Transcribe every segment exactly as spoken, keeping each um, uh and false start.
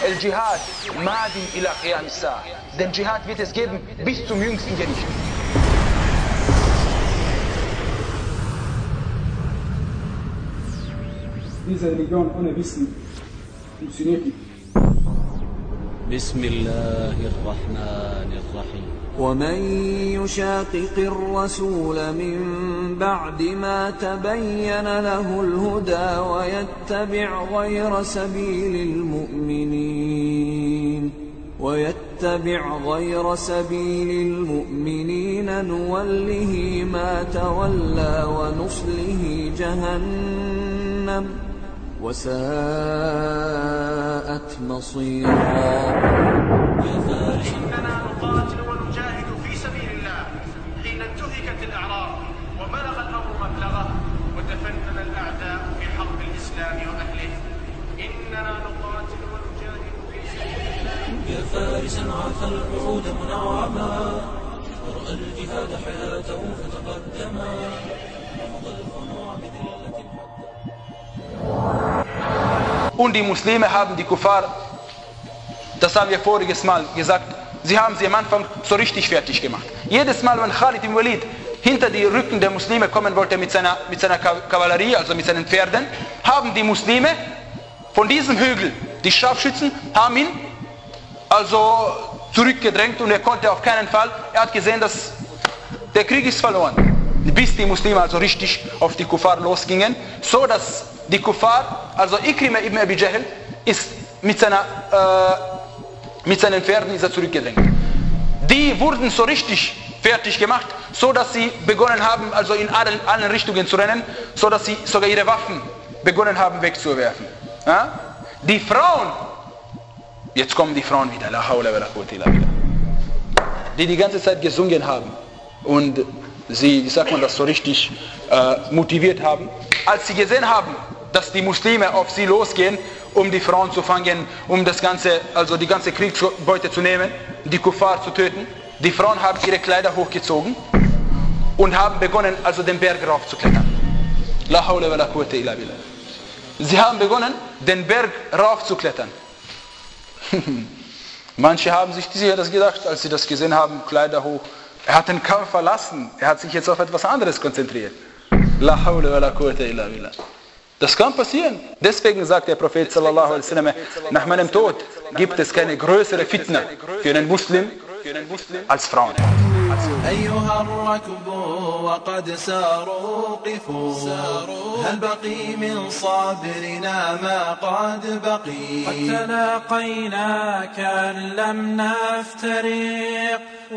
El Jihad madin ila qiyam as-sa'a. Den Jihad wird es geben bis zum jüngsten Gericht. Diese Religion ohne Wissen funktioniert nicht. بسم الله الرحمن الرحيم ومن يشاقق الرسول من بعد ما تبين له الهدى ويتبع غير سبيل المؤمنين ويتبع غير سبيل المؤمنين نوله ما تولى ونصله جهنم وساءت مصيرا. إننا نقاتل ونجاهد في سبيل الله حين انتهكت الأعراض وبلغ الأمر مبلغه وتفنن الأعداء في حرب الإسلام وأهله. إننا نقاتل ونجاهد في سبيل الله. يا فارسا عاف الوعود منعما ورأى الجهاد حياته فتقدما ومضى الخنوع بذلة Und die Muslime haben die Kuffar, das haben wir voriges Mal gesagt, sie haben sie am Anfang so richtig fertig gemacht. Jedes Mal, wenn Khalid ibn Walid hinter die Rücken der Muslime kommen wollte mit seiner, mit seiner Kavallerie, also mit seinen Pferden, haben die Muslime von diesem Hügel, die Scharfschützen, haben ihn also zurückgedrängt und er konnte auf keinen Fall, er hat gesehen, dass der Krieg ist verloren. Bis die Muslime also richtig auf die Kuffar losgingen, so dass die Kuffar, also Ikrima ibn Abi Jahl, ist mit, seiner, äh, mit seinen Pferden ist er zurückgedrängt. Die wurden so richtig fertig gemacht, so dass sie begonnen haben, also in allen, allen Richtungen zu rennen, so dass sie sogar ihre Waffen begonnen haben wegzuwerfen. Ja? Die Frauen, jetzt kommen die Frauen wieder, la hawla wa la quwwata illa billah, die die ganze Zeit gesungen haben und sie, wie sagt man das, so richtig äh, motiviert haben, als sie gesehen haben, dass die Muslime auf sie losgehen, um die Frauen zu fangen, um das ganze, also die ganze Kriegsbeute zu nehmen, die Kuffar zu töten. Die Frauen haben ihre Kleider hochgezogen und haben begonnen, also den Berg raufzuklettern. La hawla wa la quwwata illa billah. Sie haben begonnen, den Berg raufzuklettern. Manche haben sich das gedacht, als sie das gesehen haben, Kleider hoch. Er hat den Kampf verlassen, er hat sich jetzt auf etwas anderes konzentriert. La hawla wa la quwwata illa billah. Das kann passieren. Deswegen sagt der Prophet sallallahu alaihi wasallam, nach meinem Tod gibt es keine größere Fitna für einen Muslim als Frauen. أيها الركب وقد ساروا قفوا هل بقي من صابرنا ما قد بقي قد تلاقينا كأن لم نفترق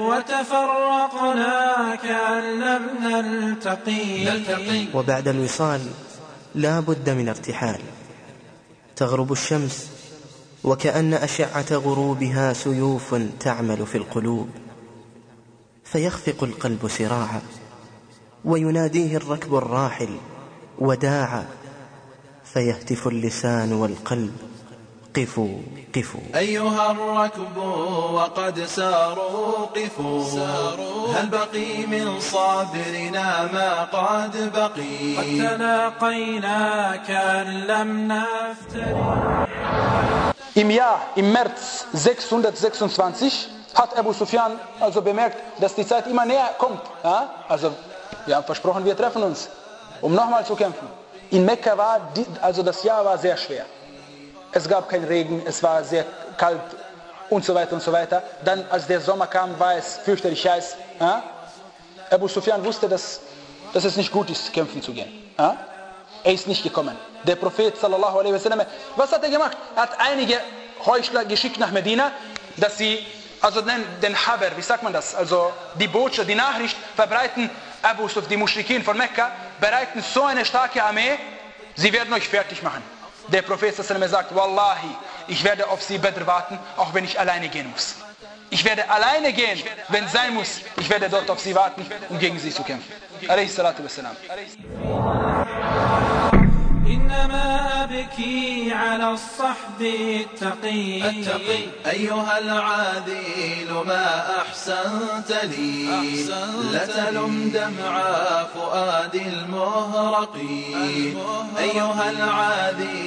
وتفرقنا كأن لم نلتقي. وبعد الوصال لا بد من ارتحال. تغرب الشمس وكأن أشعة غروبها سيوف تعمل في القلوب، فيخفق القلب سراعا ويناديه الركب الراحل وداعا، فيهتف اللسان والقلب قفوا قفوا. أيها الركب وقد ساروا قفوا هل بقي من صابرنا ما قد بقي قد تلاقينا كأن لم نفترق. Im Jahr, im März sechshundertsechsundzwanzig hat Abu Sufyan also bemerkt, dass die Zeit immer näher kommt. Ja? Also wir haben versprochen, wir treffen uns, um nochmal zu kämpfen. In Mekka war, die, also das Jahr war sehr schwer. Es gab keinen Regen, es war sehr kalt und so weiter und so weiter. Dann, als der Sommer kam, war es fürchterlich heiß. Ja? Abu Sufyan wusste, dass, dass es nicht gut ist, kämpfen zu gehen. Ja? Er ist nicht gekommen. Der Prophet sallallahu alaihi wasallam, was hat er gemacht? Er hat einige Heuchler geschickt nach Medina, dass sie, also den, den Haber, wie sagt man das? Also die Botschaft, die Nachricht verbreiten, Abu Sufyan, die Muschrikin von Mekka, bereiten so eine starke Armee, sie werden euch fertig machen. Der Prophet sallallahu alaihi wasallam sagt, Wallahi, ich werde auf sie Badr warten, auch wenn ich alleine gehen muss. Ich werde alleine gehen, wenn es sein muss. Ich werde dort auf sie warten, um gegen sie zu kämpfen. Alayhi salatu wassalam. إنما أبكي على الصحب التقي. التقي أيها العادل ما أحسنت لي لتلم دمع فؤاد المهرق. أيها العادل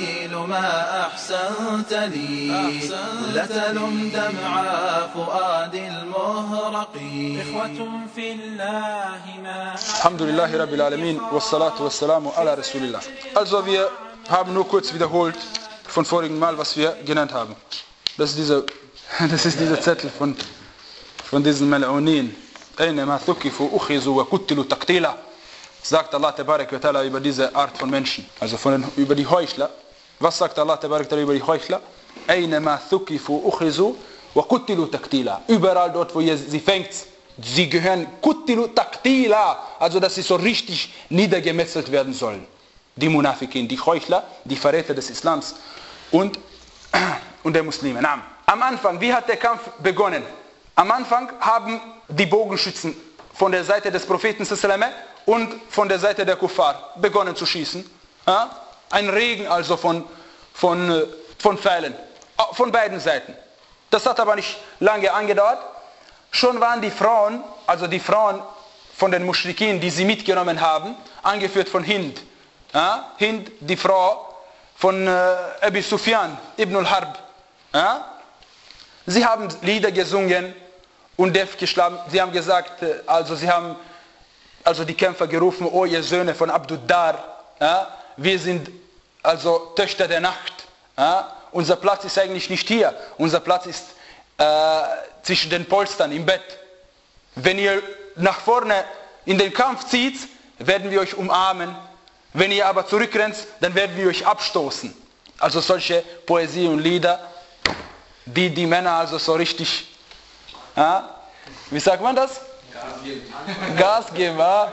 ما أحسنت لي لتلم دمع فؤاد المهرق إخوة في الله ما Alhamdulillahi Rabbil Alamin, wassalatu wassalamu ala Rasulillah. Also wir haben nur kurz wiederholt von vorigen Mal, was wir genannt haben. Das ist dieser, das ist dieser Zettel von, von diesen Mal'unin. Aynama thukifu ukhizu wa kuttilu taqtila. Sagt Allah Tabarak wa Ta'ala über diese Art von Menschen. Also von den, über die Heuchler. Was sagt Allah Tabarak wa Ta'ala über die Heuchler? Aynama thukifu ukhizu wa kuttilu taqtila. Überall dort, wo ihr sie fängt, sie gehören kuttilu taqtila. Also dass sie so richtig niedergemetzelt werden sollen. Die Munafikin, die Heuchler, die Verräter des Islams und, und der Muslime. Na, am Anfang, wie hat der Kampf begonnen? Am Anfang haben die Bogenschützen von der Seite des Propheten und von der Seite der Kuffar begonnen zu schießen. Ja? Ein Regen also von, von, von Pfeilen, von beiden Seiten. Das hat aber nicht lange angedauert. Schon waren die Frauen, also die Frauen von den Muschrikin, die sie mitgenommen haben, angeführt von Hind. Ja? Hind, die Frau von äh, Abi Sufyan ibn al-Harb. Ja? Sie haben Lieder gesungen und Def geschlagen. Sie haben gesagt, also sie haben also die Kämpfer gerufen, oh ihr Söhne von Abduddar, ja? Wir sind also Töchter der Nacht. Ja? Unser Platz ist eigentlich nicht hier. Unser Platz ist äh, zwischen den Polstern im Bett. Wenn ihr nach vorne in den Kampf zieht, werden wir euch umarmen. Wenn ihr aber zurückrennt, dann werden wir euch abstoßen. Also solche Poesie und Lieder, die die Männer also so richtig, ja, wie sagt man das? Gas geben. Gas geben, ja.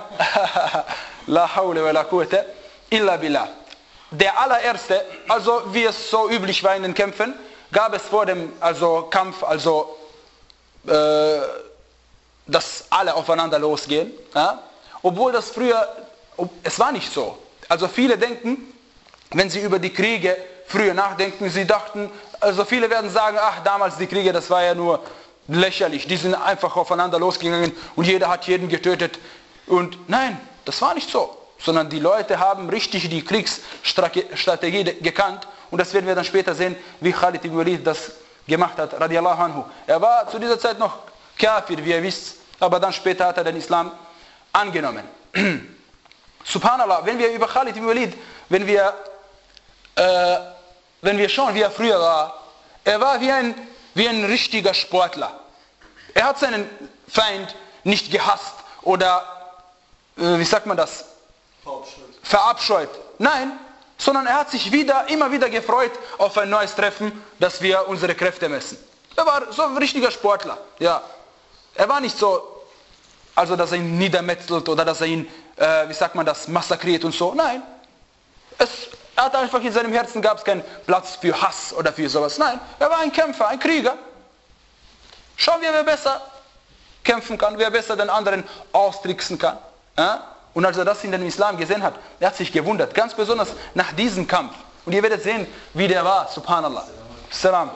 La hawla wa la quwwata illa billah. Der allererste, also wie es so üblich war in den Kämpfen, gab es vor dem also Kampf, also äh, dass alle aufeinander losgehen. Ja? Obwohl das früher, es war nicht so. Also viele denken, wenn sie über die Kriege früher nachdenken, sie dachten, also viele werden sagen, ach damals die Kriege, das war ja nur lächerlich. Die sind einfach aufeinander losgegangen und jeder hat jeden getötet. Und nein, das war nicht so. Sondern die Leute haben richtig die Kriegsstrategie gekannt. Und das werden wir dann später sehen, wie Khalid ibn Walid das gemacht hat, radiallahu anhu. Er war zu dieser Zeit noch Kafir, wie ihr wisst, aber dann später hat er den Islam angenommen. Subhanallah, wenn wir über Khalid ibn Walid, wenn wir, äh, wenn wir schauen, wie er früher war, er war wie ein, wie ein richtiger Sportler. Er hat seinen Feind nicht gehasst oder, äh, wie sagt man das? Verabscheut. Verabscheut. Nein, sondern er hat sich wieder, immer wieder gefreut auf ein neues Treffen, dass wir unsere Kräfte messen. Er war so ein richtiger Sportler. Ja. Er war nicht so, also dass er ihn niedermetzelt oder dass er ihn, äh, wie sagt man das, massakriert und so. Nein. Es, er hat einfach in seinem Herzen gab es keinen Platz für Hass oder für sowas. Nein, er war ein Kämpfer, ein Krieger. Schauen wir, wer besser kämpfen kann, wer besser den anderen austricksen kann. Ja? Und als er das in den Islam gesehen hat, er hat sich gewundert, ganz besonders nach diesem Kampf. Und ihr werdet sehen, wie der war, subhanallah. Salam.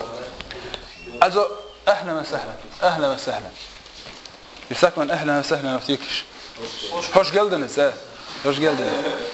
Also, ahlan wa sahlan, ahlan wa sahlan. Wie sagt man ahlan wa sahlan auf Türkisch? Hoş geldiniz, eh. Hoş geldiniz.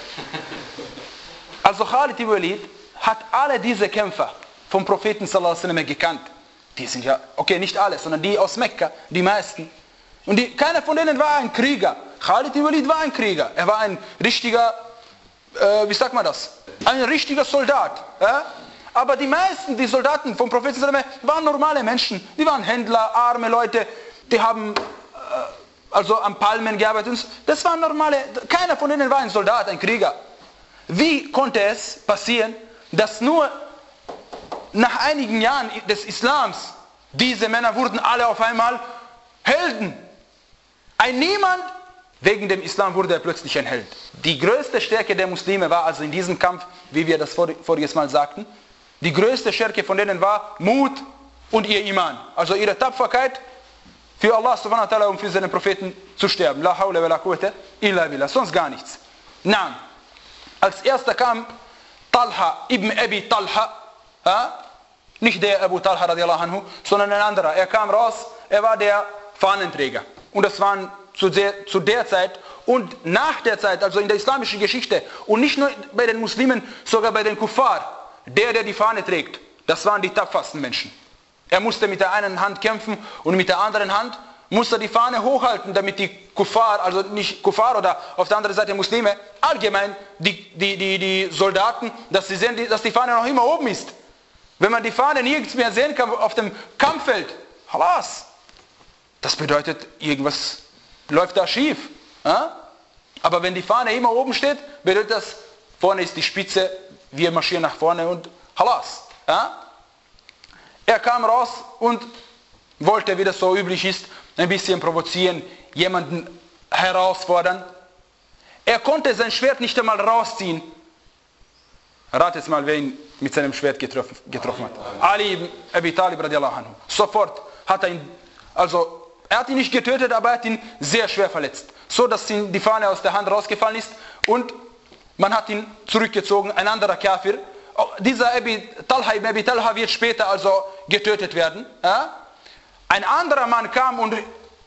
Also Khalid ibn Walid hat alle diese Kämpfer vom Propheten sallallahu alaihi wasallam gekannt. Die sind ja, okay, nicht alle, sondern die aus Mekka, die meisten. Und die, keiner von denen war ein Krieger. Khalid ibn Walid war ein Krieger. Er war ein richtiger, äh, wie sagt man das? Ein richtiger Soldat. Äh? Aber die meisten, die Soldaten vom Propheten sallallahu alaihi wasallam, waren normale Menschen. Die waren Händler, arme Leute, die haben äh, also an Palmen gearbeitet. Das waren normale, keiner von denen war ein Soldat, ein Krieger. Wie konnte es passieren, dass nur nach einigen Jahren des Islams diese Männer wurden alle auf einmal Helden? Ein Niemand, wegen dem Islam wurde er plötzlich ein Held. Die größte Stärke der Muslime war also in diesem Kampf, wie wir das voriges Mal sagten, die größte Stärke von denen war Mut und ihr Iman. Also ihre Tapferkeit für Allah subhanahu wa ta'ala und für seinen Propheten zu sterben. La hawla wa la quwwata illa billah. Sonst gar nichts. Naam. Als erster kam Talha ibn Abi Talha, ja? Nicht der Abu Talha radiallahu anhu, sondern ein anderer. Er kam raus, er war der Fahnenträger. Und das waren zu der, zu der Zeit und nach der Zeit, also in der islamischen Geschichte und nicht nur bei den Muslimen, sogar bei den Kuffar, der, der die Fahne trägt, das waren die tapfersten Menschen. Er musste mit der einen Hand kämpfen und mit der anderen Hand musste die Fahne hochhalten, damit die Kuffar, also nicht Kuffar oder auf der anderen Seite Muslime, allgemein die, die, die, die Soldaten, dass sie sehen, dass die Fahne noch immer oben ist. Wenn man die Fahne nirgends mehr sehen kann auf dem Kampffeld, halas, das bedeutet, irgendwas läuft da schief. Ja? Aber wenn die Fahne immer oben steht, bedeutet das, vorne ist die Spitze, wir marschieren nach vorne und halas. Ja? Er kam raus und wollte, wie das so üblich ist, ein bisschen provozieren, jemanden herausfordern. Er konnte sein Schwert nicht einmal rausziehen. Ratet mal, wer ihn mit seinem Schwert getroffen, getroffen hat. Ali ibn Abi Talib radiallahu anhu. Sofort hat er ihn, also er hat ihn nicht getötet, aber er hat ihn sehr schwer verletzt. So, dass ihm die Fahne aus der Hand rausgefallen ist und man hat ihn zurückgezogen, ein anderer Kafir. Dieser Abi Talha ibn Abi Talha wird später also getötet werden. Ja? Ein anderer Mann kam und äh,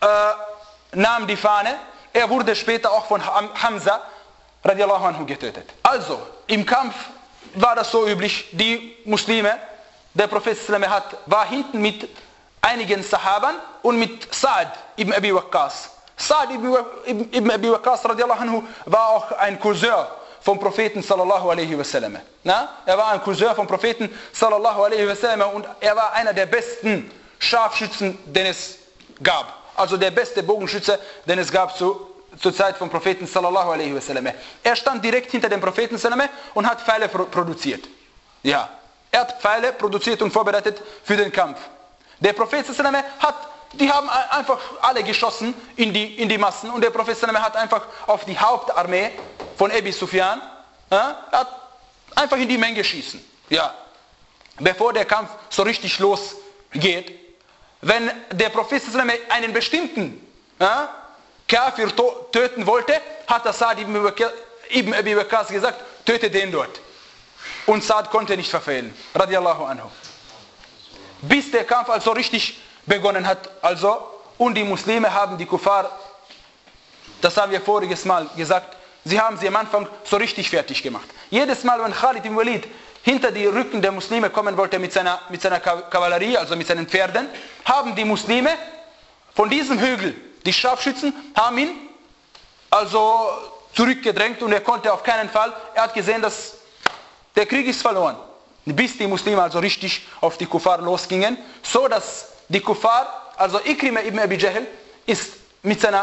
nahm die Fahne. Er wurde später auch von Hamza radiallahu anhu getötet. Also, im Kampf war das so üblich, die Muslime, der Prophet hat, war hinten mit einigen Sahabern und mit Sa'd ibn Abi Waqqas. Sa'd ibn, ibn Abi Waqqas radiallahu anhu war auch ein Cousin vom Propheten sallallahu alaihi wasallam. Na? Er war ein Cousin vom Propheten sallallahu alaihi wasallam und er war einer der besten Scharfschützen, den es gab. Also der beste Bogenschütze, den es gab zu, zur Zeit vom Propheten sallallahu alaihi wasallam. Er stand direkt hinter dem Propheten sallallahu und hat Pfeile produziert. Ja, er hat Pfeile produziert und vorbereitet für den Kampf. Der Prophet sallallahu hat, die haben einfach alle geschossen in die, in die Massen und der Prophet sallallahu hat einfach auf die Hauptarmee von Abi Sufyan, ja, er hat einfach in die Menge schießen. Ja, bevor der Kampf so richtig losgeht. Wenn der Prophet einen bestimmten ja, Kafir töten wollte, hat der Sa'd ibn Abi Waqqas gesagt, töte den dort. Und Sa'd konnte nicht verfehlen. Radiallahu anhu. Bis der Kampf also richtig begonnen hat. Also, und die Muslime haben die Kuffar, das haben wir voriges Mal gesagt, sie haben sie am Anfang so richtig fertig gemacht. Jedes Mal, wenn Khalid ibn Walid hinter die Rücken der Muslime kommen wollte mit seiner, mit seiner Kavallerie, also mit seinen Pferden, haben die Muslime von diesem Hügel, die Scharfschützen, haben ihn also zurückgedrängt und er konnte auf keinen Fall, er hat gesehen, dass der Krieg ist verloren. Bis die Muslime also richtig auf die Kuffar losgingen, so dass die Kuffar, also Ikrima ibn Abi Jahl, ist mit, seiner,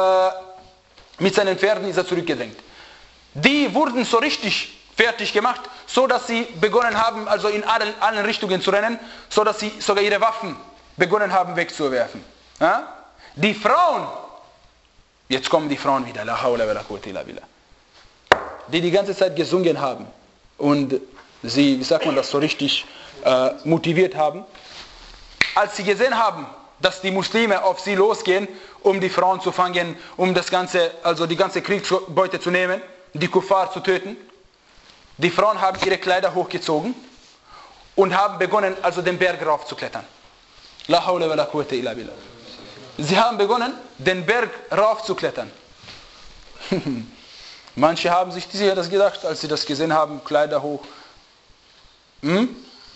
äh, mit seinen Pferden ist er zurückgedrängt. Die wurden so richtig fertig gemacht, so dass sie begonnen haben, also in allen, allen Richtungen zu rennen, so dass sie sogar ihre Waffen begonnen haben wegzuwerfen. Ja? Die Frauen, jetzt kommen die Frauen wieder, la hawla wa la quwwata illa billah, die die ganze Zeit gesungen haben und sie, wie sagt man das, so richtig äh, motiviert haben, als sie gesehen haben, dass die Muslime auf sie losgehen, um die Frauen zu fangen, um das ganze, also die ganze Kriegsbeute zu nehmen, die Kuffar zu töten. Die Frauen haben ihre Kleider hochgezogen und haben begonnen, also den Berg rauf zu klettern. La hawla wa la quwwata illa billah. Sie haben begonnen, den Berg rauf zu klettern. Manche haben sich sicher das gedacht, als sie das gesehen haben, Kleider hoch. Hm?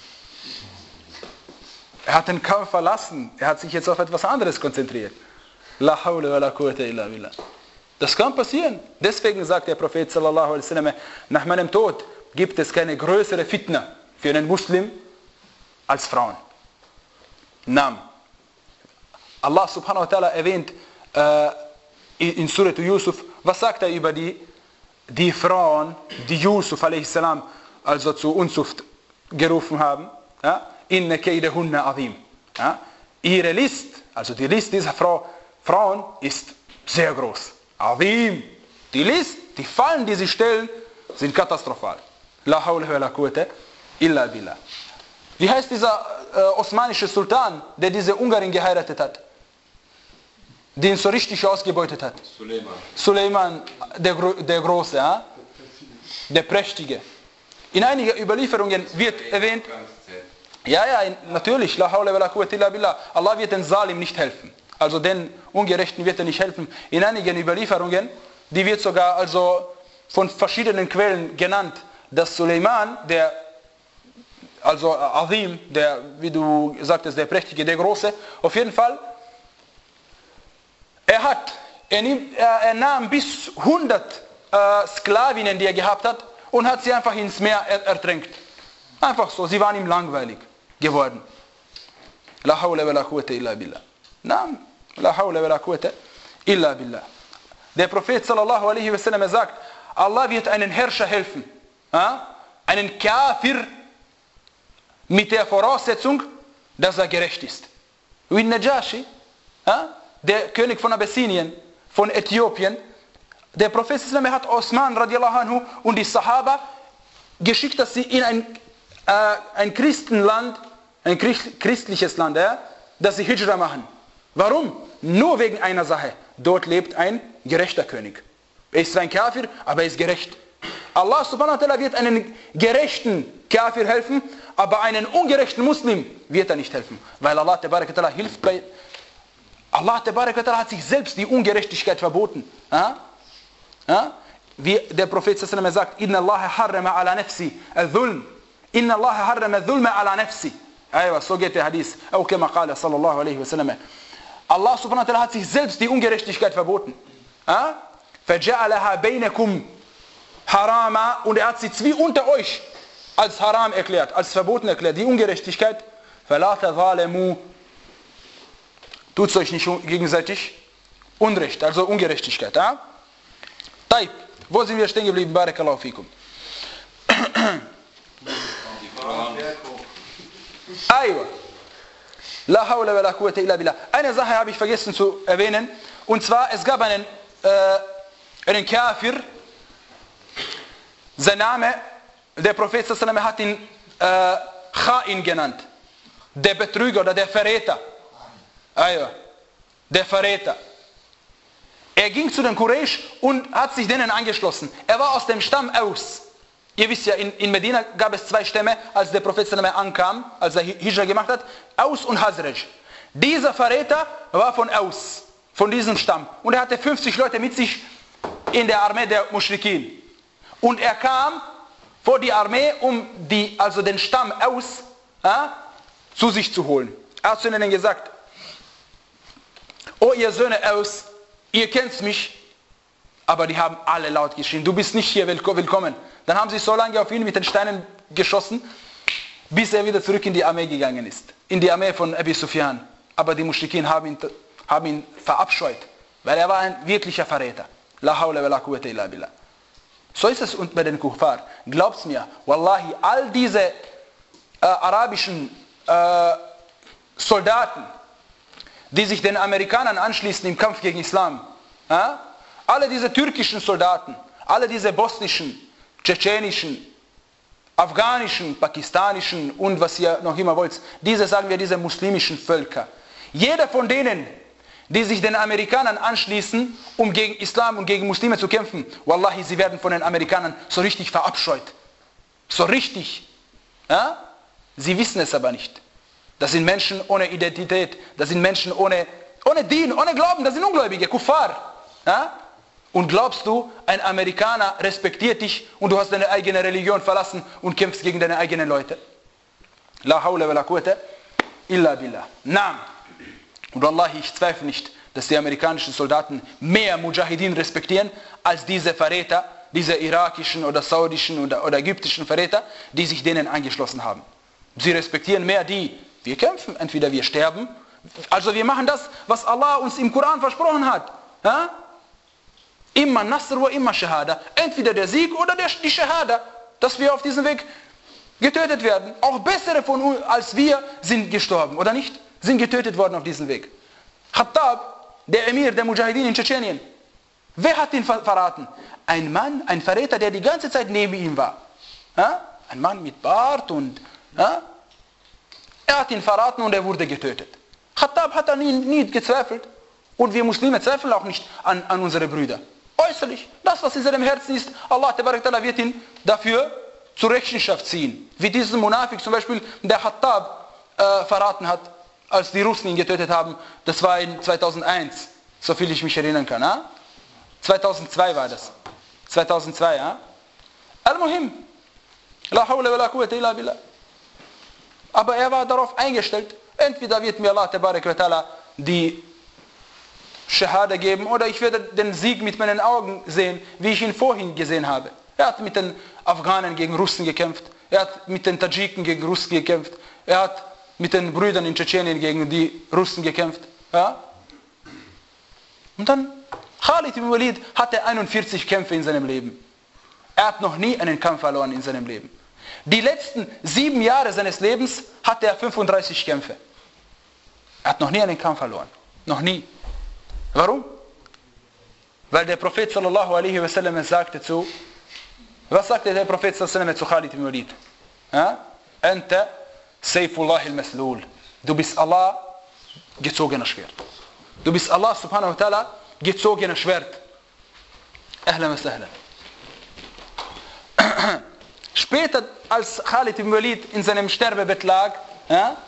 Er hat den Kampf verlassen, er hat sich jetzt auf etwas anderes konzentriert. La hawla wa la quwwata illa billah. Das kann passieren. Deswegen sagt der Prophet sallallahu alaihi wasallam, nach meinem Tod gibt es keine größere Fitna für einen Muslim als Frauen. Nam. Allah subhanahu wa ta'ala erwähnt äh, in Surat Yusuf, was sagt er über die, die Frauen, die Yusuf alaihi salam also zur Unzucht gerufen haben? Ja? Inna kaydahunna azim. Ja? Ihre List, also die List dieser Frau, Frauen ist sehr groß. Azim. Die List, die Fallen, die sie stellen, sind katastrophal. La hawla wa la quwwata illa billah. Wie heißt dieser äh, osmanische Sultan, der diese Ungarin geheiratet hat? Den so richtig ausgebeutet hat? Suleiman. Suleiman, der, der Große, ja? Der Prächtige. In einigen Überlieferungen wird erwähnt, ja, ja, natürlich, la hawla wa la quwwata illa billah. Allah wird den Salim nicht helfen. Also den Ungerechten wird er nicht helfen. In einigen Überlieferungen, die wird sogar also von verschiedenen Quellen genannt, dass Suleiman, der also Azim, der, wie du sagtest, der Prächtige, der Große, auf jeden Fall, er hat, er, nimmt, er, er nahm bis hundert äh, Sklavinnen, die er gehabt hat, und hat sie einfach ins Meer er, ertränkt. Einfach so, sie waren ihm langweilig geworden. La hawla wa la quwwata illa billah. Naam, la hawla wa la quwwata illa billah. Der Prophet sallallahu alaihi wasallam sagt, Allah wird einen Herrscher helfen, ja? Einen Kafir, mit der Voraussetzung, dass er gerecht ist. Wie Najashi, ja? Der König von Abessinien, von Äthiopien, der Prophet sallallahu hat Osman radiallahu anhu und die Sahaba geschickt, dass sie in ein, äh, ein Christenland, ein christliches Land, ja, dass sie Hijra machen. Warum? Nur wegen einer Sache. Dort lebt ein gerechter König. Er ist zwar ein Kafir, aber er ist gerecht. Allah subhanahu wa ta'ala wird einen gerechten Kafir helfen, aber einen ungerechten Muslim wird er nicht helfen. Weil Allah tabarak wa ta'ala hilft bei... Allah tabarak wa ta'ala hat sich selbst die Ungerechtigkeit verboten. Ja? Ja? Wie der Prophet sallallahu alaihi wasallam sagt, Inna Allah harrama ala nafsi al-dhulm. Inna Allah harrama al-dhulma ala nafsi. Aywa, so geht der Hadith. Auch kama qala sallallahu alaihi wasallam. Allah subhanahu wa ta'ala hat sich selbst die Ungerechtigkeit verboten. Ja? فَجَعَلَهَا بَيْنَكُمْ harama, und er hat sie wie unter euch als haram erklärt, als verboten erklärt, die Ungerechtigkeit. فَلَا تَظَالَمُوا, tut es euch nicht gegenseitig Unrecht, also Ungerechtigkeit. Ja? Taib, wo sind wir stehen geblieben? Barakallahu fikum. Aywa. La hawla wa la quwwata illa billah. Eine Sache habe ich vergessen zu erwähnen, und zwar, es gab einen, äh, einen Kafir, sein Name, der Prophet sallallahu alaihi wasallam hat ihn äh, Kha'in genannt, der Betrüger oder der Verräter. Aywa. Der Verräter. Er ging zu den Quraysh und hat sich denen angeschlossen. Er war aus dem Stamm Aus. Ihr wisst ja, in, in Medina gab es zwei Stämme, als der Prophet sallallahu alaihi wasallam ankam, als er Hijra gemacht hat, Aus und Hazraj. Dieser Verräter war von Aus, von diesem Stamm. Und er hatte fünfzig Leute mit sich in der Armee der Muschrikin. Und er kam vor die Armee, um die, also den Stamm Aus äh, zu sich zu holen. Er hat zu ihnen gesagt, oh ihr Söhne Aus, ihr kennt mich, aber die haben alle laut geschrien, du bist nicht hier willkommen. Dann haben sie so lange auf ihn mit den Steinen geschossen, bis er wieder zurück in die Armee gegangen ist. In die Armee von Abi Sufyan. Aber die Muschrikin haben ihn, haben ihn verabscheut, weil er war ein wirklicher Verräter. La hawla wa la quwwata illa billah. So ist es bei den Kuffar. Glaubt's mir, wallahi, all diese äh, arabischen äh, Soldaten, die sich den Amerikanern anschließen im Kampf gegen Islam, äh, alle diese türkischen Soldaten, alle diese bosnischen, tschetschenischen, afghanischen, pakistanischen und was ihr noch immer wollt, diese, sagen wir, diese muslimischen Völker. Jeder von denen, die sich den Amerikanern anschließen, um gegen Islam und gegen Muslime zu kämpfen, wallahi, sie werden von den Amerikanern so richtig verabscheut. So richtig. Ja? Sie wissen es aber nicht. Das sind Menschen ohne Identität, das sind Menschen ohne, ohne Dien, ohne Glauben, das sind Ungläubige, Kuffar. Ja? Und glaubst du, ein Amerikaner respektiert dich und du hast deine eigene Religion verlassen und kämpfst gegen deine eigenen Leute? La hawla wa la quwwata illa billah. Naam. Und wallahi, ich zweifle nicht, dass die amerikanischen Soldaten mehr Mujahideen respektieren, als diese Verräter, diese irakischen oder saudischen oder, oder ägyptischen Verräter, die sich denen angeschlossen haben. Sie respektieren mehr die, wir kämpfen, entweder wir sterben, also wir machen das, was Allah uns im Koran versprochen hat. Ja? Immer Nasr wa immer Shahada. Entweder der Sieg oder der, die Shahada, dass wir auf diesem Weg getötet werden. Auch bessere von uns als wir sind gestorben, oder nicht? Sind getötet worden auf diesem Weg. Khattab, der Emir der Mujahideen in Tschetschenien, wer hat ihn ver verraten? Ein Mann, ein Verräter, der die ganze Zeit neben ihm war. Ja? Ein Mann mit Bart und... Ja? Er hat ihn verraten und er wurde getötet. Khattab hat an ihn nie gezweifelt. Und wir Muslime zweifeln auch nicht an, an unsere Brüder. Äußerlich, das was in seinem Herzen ist, Allah ta'ala wird ihn dafür zur Rechenschaft ziehen. Wie diesen Munafik zum Beispiel, der Khattab äh, verraten hat, als die Russen ihn getötet haben. Das war in zweitausendeins, so viel ich mich erinnern kann. Ja? zweitausendzwei war das. zweitausendzwei, ja? Al-Muhim. La hawla wa la quwwata illa billah. Aber er war darauf eingestellt, entweder wird mir Allah Tabarak wa Ta'ala die Shahada geben oder ich werde den Sieg mit meinen Augen sehen, wie ich ihn vorhin gesehen habe. Er hat mit den Afghanen gegen Russen gekämpft, er hat mit den Tadschiken gegen Russen gekämpft, er hat mit den Brüdern in Tschetschenien gegen die Russen gekämpft. Ja? Und dann, Khalid ibn Walid hatte einundvierzig Kämpfe in seinem Leben. Er hat noch nie einen Kampf verloren in seinem Leben. Die letzten sieben Jahre seines Lebens hatte er fünfunddreißig Kämpfe. Er hat noch nie einen Kampf verloren. Noch nie. Warum? Weil der Prophet sallallahu alaihi wasallam sagte zu, was sagte der Prophet sallallahu alaihi wasallam zu Khalid ibn Walid? Ja? Anta Sayfullah al-Maslul. Du bist Allah gezogener Schwert. Du bist Allah subhanahu wa ta'ala gezogener Schwert. Ahlan wa sahlan. Später, als Khalid ibn Walid in seinem Sterbebett lag, ja,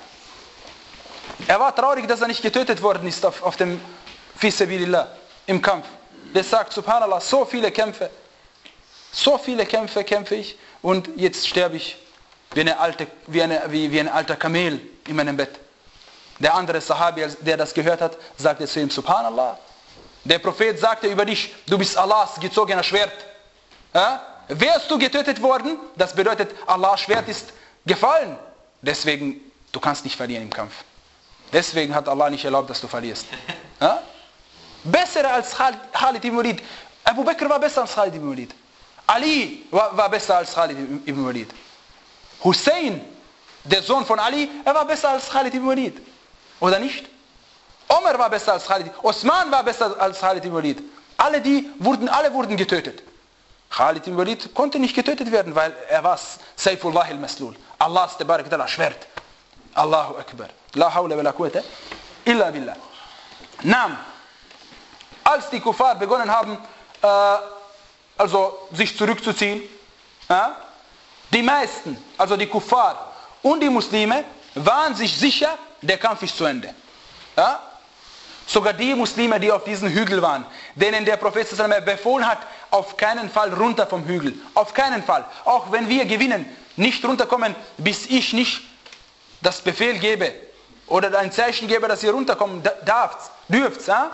er war traurig, dass er nicht getötet worden ist auf, auf dem Fi sabilillah, im Kampf. Der sagt, subhanallah, so viele Kämpfe, so viele Kämpfe kämpfe ich und jetzt sterbe ich wie, eine alte, wie, eine, wie, wie ein alter Kamel in meinem Bett. Der andere Sahabi, der das gehört hat, sagte zu ihm, subhanallah, der Prophet sagte über dich, du bist Allahs gezogener Schwert. Ja? Wärst du getötet worden, das bedeutet, Allahs Schwert ist gefallen. Deswegen, du kannst nicht verlieren im Kampf. Deswegen hat Allah nicht erlaubt, dass du verlierst. Ja? Besser als Khalid ibn Walid. Abu Bakr war besser als Khalid ibn Walid. Ali war, war besser als Khalid ibn Walid. Hussein, der Sohn von Ali, er war besser als Khalid ibn Walid. Oder nicht? Omar war besser als Khalid. Osman war besser als Khalid ibn Walid. Alle die wurden, alle wurden getötet. Khalid ibn Walid konnte nicht getötet werden, weil er war Sayfullah al-Maslul. Allahs Tabarak wa Ta'ala Schwert. Allahu Akbar. La hawla wa la quwwata illa billah. Naam. Als die Kuffar begonnen haben, äh, also sich zurückzuziehen, äh, die meisten, also die Kuffar und die Muslime, waren sich sicher, der Kampf ist zu Ende. Ja? Sogar die Muslime, die auf diesem Hügel waren, denen der Prophet befohlen hat, auf keinen Fall runter vom Hügel. Auf keinen Fall. Auch wenn wir gewinnen, nicht runterkommen, bis ich nicht das Befehl gebe oder ein Zeichen gebe, dass ihr runterkommen darft, dürft. Ja?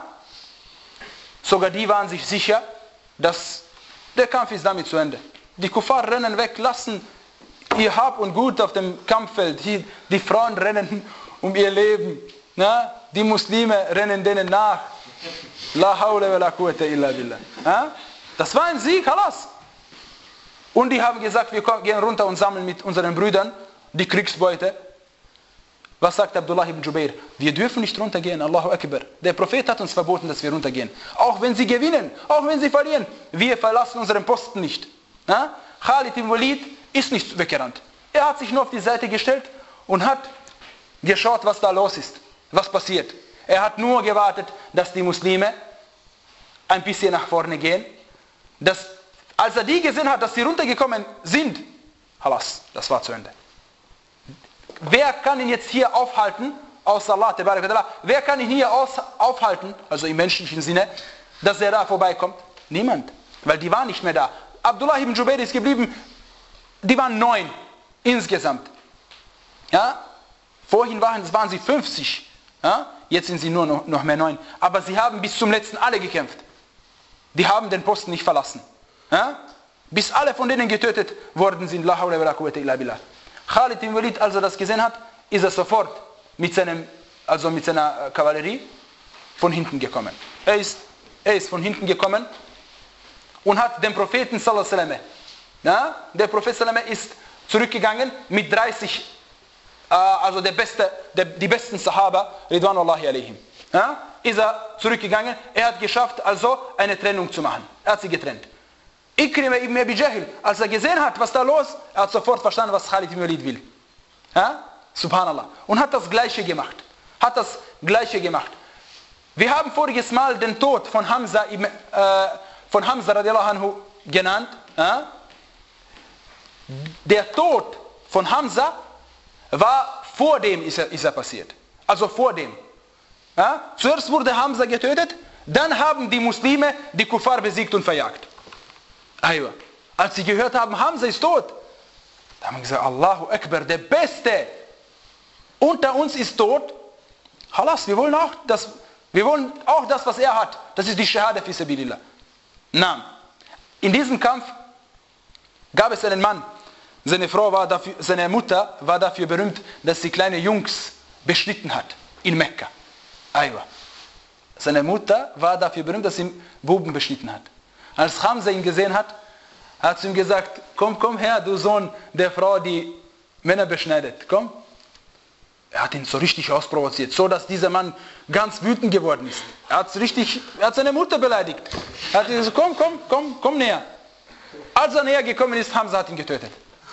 Sogar die waren sich sicher, dass der Kampf ist damit zu Ende. Die Kuffar rennen weg, lassen ihr Hab und Gut auf dem Kampffeld. Die, die Frauen rennen um ihr Leben. Na? Die Muslime rennen denen nach. La hawla wa la quwwata illa billah. Ja? Das war ein Sieg, Halas. Und die haben gesagt, wir gehen runter und sammeln mit unseren Brüdern die Kriegsbeute. Was sagt Abdullah ibn Jubair? Wir dürfen nicht runtergehen, Allahu Akbar. Der Prophet hat uns verboten, dass wir runtergehen. Auch wenn sie gewinnen, auch wenn sie verlieren. Wir verlassen unseren Posten nicht. Ja? Khalid ibn Walid ist nicht weggerannt. Er hat sich nur auf die Seite gestellt und hat geschaut, was da los ist. Was passiert? Er hat nur gewartet, dass die Muslime ein bisschen nach vorne gehen. Dass, als er die gesehen hat, dass sie runtergekommen sind, halas, das war zu Ende. Wer kann ihn jetzt hier aufhalten, außer Allah, wer kann ihn hier aus, aufhalten, also im menschlichen Sinne, dass er da vorbeikommt? Niemand, weil die waren nicht mehr da. Abdullah ibn Jubair ist geblieben, die waren neun insgesamt. Ja? Vorhin waren, waren sie fünfzig. Ja? Jetzt sind sie nur noch, noch mehr neun. Aber sie haben bis zum letzten alle gekämpft. Die haben den Posten nicht verlassen. Ja? Bis alle von denen getötet worden sind. La hawla wa la quwwata illa billah. Khalid ibn Walid, als er das gesehen hat, ist er sofort mit, seinem, also mit seiner Kavallerie von hinten gekommen. Er ist, er ist von hinten gekommen und hat den Propheten sallallahu alaihi wasallam, ja? Der Prophet sallallahu alaihi wasallam ist zurückgegangen mit dreißig, also der beste, der, die besten Sahaba, Ridwanullahi alaihim. Ja, ist er zurückgegangen, er hat geschafft, also eine Trennung zu machen. Er hat sie getrennt. Ikrima ibn Abi Jahl, als er gesehen hat, was da los, er hat sofort verstanden, was Khalid ibn Walid will. Ja? Subhanallah. Und hat das Gleiche gemacht. Hat das Gleiche gemacht. Wir haben voriges Mal den Tod von Hamza, ibn, äh, von Hamza radiallahu anhu genannt. Ja? Der Tod von Hamza war vor dem ist er, ist er passiert. Also vor dem. Ja? Zuerst wurde Hamza getötet, dann haben die Muslime die Kuffar besiegt und verjagt. Aywa. Als sie gehört haben, Hamza ist tot, da haben sie gesagt, Allahu Akbar, der Beste, unter uns ist Tod, Halas, wir wollen auch das, wir wollen auch das, was er hat. Das ist die Shahada fi sabilillah. Na, in diesem Kampf gab es einen Mann, seine Frau war dafür, seine Mutter war dafür berühmt, dass sie kleine Jungs beschnitten hat in Mekka. Aywa. Seine Mutter war dafür berühmt, dass sie Buben beschnitten hat. Als Hamza ihn gesehen hat, hat sie ihm gesagt, komm, komm her, du Sohn der Frau, die Männer beschneidet, komm. Er hat ihn so richtig ausprovoziert, so dass dieser Mann ganz wütend geworden ist. Er hat, richtig, er hat seine Mutter beleidigt. Er hat gesagt, komm, komm, komm, komm näher. Als er näher gekommen ist, Hamza hat ihn getötet.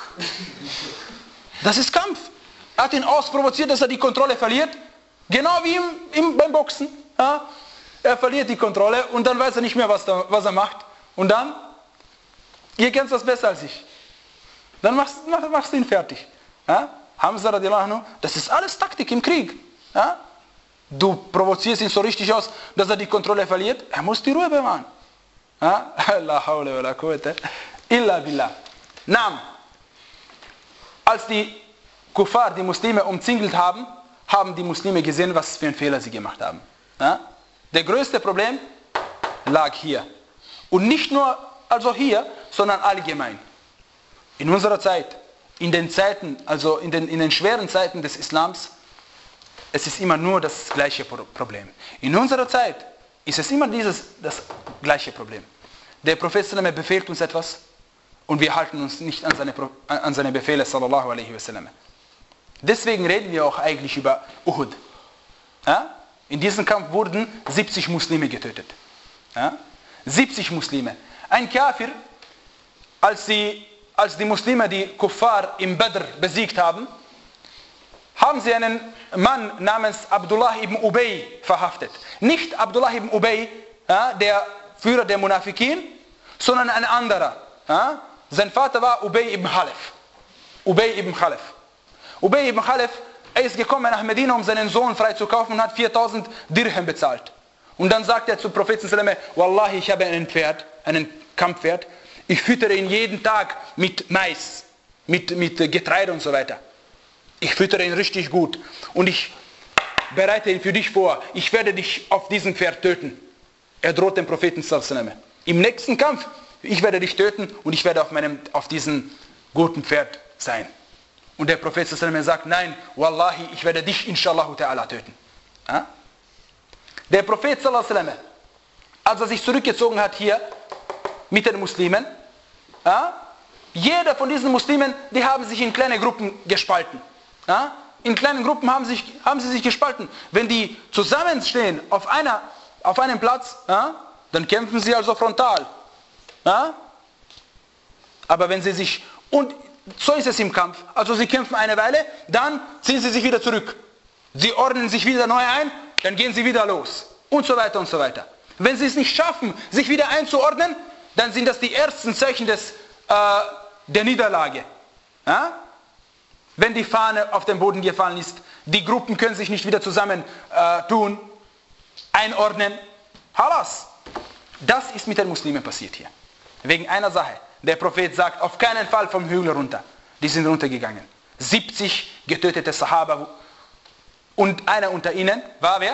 Das ist Kampf. Er hat ihn ausprovoziert, dass er die Kontrolle verliert. Genau wie im, im, beim Boxen. Ja? Er verliert die Kontrolle und dann weiß er nicht mehr, was, da, was er macht. Und dann, ihr kennt das besser als ich. Dann machst, mach, machst du ihn fertig. Ja? Hamza radiallahu anhu, das ist alles Taktik im Krieg. Ja? Du provozierst ihn so richtig aus, dass er die Kontrolle verliert. Er muss die Ruhe bewahren. Ja? La hawla wa la quwwata illa billah. Naam. Als die Kuffar, die Muslime umzingelt haben, haben die Muslime gesehen, was für einen Fehler sie gemacht haben. Ja? Der größte Problem lag hier. Und nicht nur also hier, sondern allgemein. In unserer Zeit, in den Zeiten, also in den, in den schweren Zeiten des Islams, es ist immer nur das gleiche Problem. In unserer Zeit ist es immer dieses, das gleiche Problem. Der Prophet sallam befehlt uns etwas und wir halten uns nicht an seine, an seine Befehle sallallahu alaihi wasallam. Deswegen reden wir auch eigentlich über Uhud. Ja? In diesem Kampf wurden siebzig Muslime getötet. Ja? siebzig Muslime. Ein Kafir, als die, als die Muslime die Kuffar im Badr besiegt haben, haben sie einen Mann namens Abdullah ibn Ubay verhaftet. Nicht Abdullah ibn Ubay, ja, der Führer der Munafikin, sondern ein anderer. Ja? Sein Vater war Ubay ibn Khalaf. Ubay ibn Khalaf. Ubay ibn Khalaf, er ist gekommen nach Medina, um seinen Sohn freizukaufen und hat viertausend Dirham bezahlt. Und dann sagt er zu Propheten sallam, Wallahi, ich habe einen Pferd, einen Kampfpferd, ich füttere ihn jeden Tag mit Mais, mit, mit Getreide und so weiter. Ich füttere ihn richtig gut und ich bereite ihn für dich vor, ich werde dich auf diesem Pferd töten. Er droht dem Propheten sallam. Im nächsten Kampf, ich werde dich töten und ich werde auf, meinem, auf diesem guten Pferd sein. Und der Prophet sallam sagt, nein, Wallahi, ich werde dich inshallah ta'ala töten. Ja? Der Prophet sallam, als er sich zurückgezogen hat hier mit den Muslimen, ja, jeder von diesen Muslimen, die haben sich in kleine Gruppen gespalten. Ja? In kleinen Gruppen haben, sich, haben sie sich gespalten. Wenn die zusammenstehen auf, einer, auf einem Platz, ja, dann kämpfen sie also frontal. Ja? Aber wenn sie sich... Und so ist es im Kampf. Also sie kämpfen eine Weile, dann ziehen sie sich wieder zurück. Sie ordnen sich wieder neu ein, dann gehen sie wieder los. Und so weiter und so weiter. Wenn sie es nicht schaffen, sich wieder einzuordnen, dann sind das die ersten Zeichen des, äh, der Niederlage. Ja? Wenn die Fahne auf den Boden gefallen ist, die Gruppen können sich nicht wieder zusammen äh, tun, einordnen. Halas. Das ist mit den Muslimen passiert hier. Wegen einer Sache. Der Prophet sagt, auf keinen Fall vom Hügel runter. Die sind runtergegangen. siebzig getötete Sahaba. Und einer unter ihnen war wer?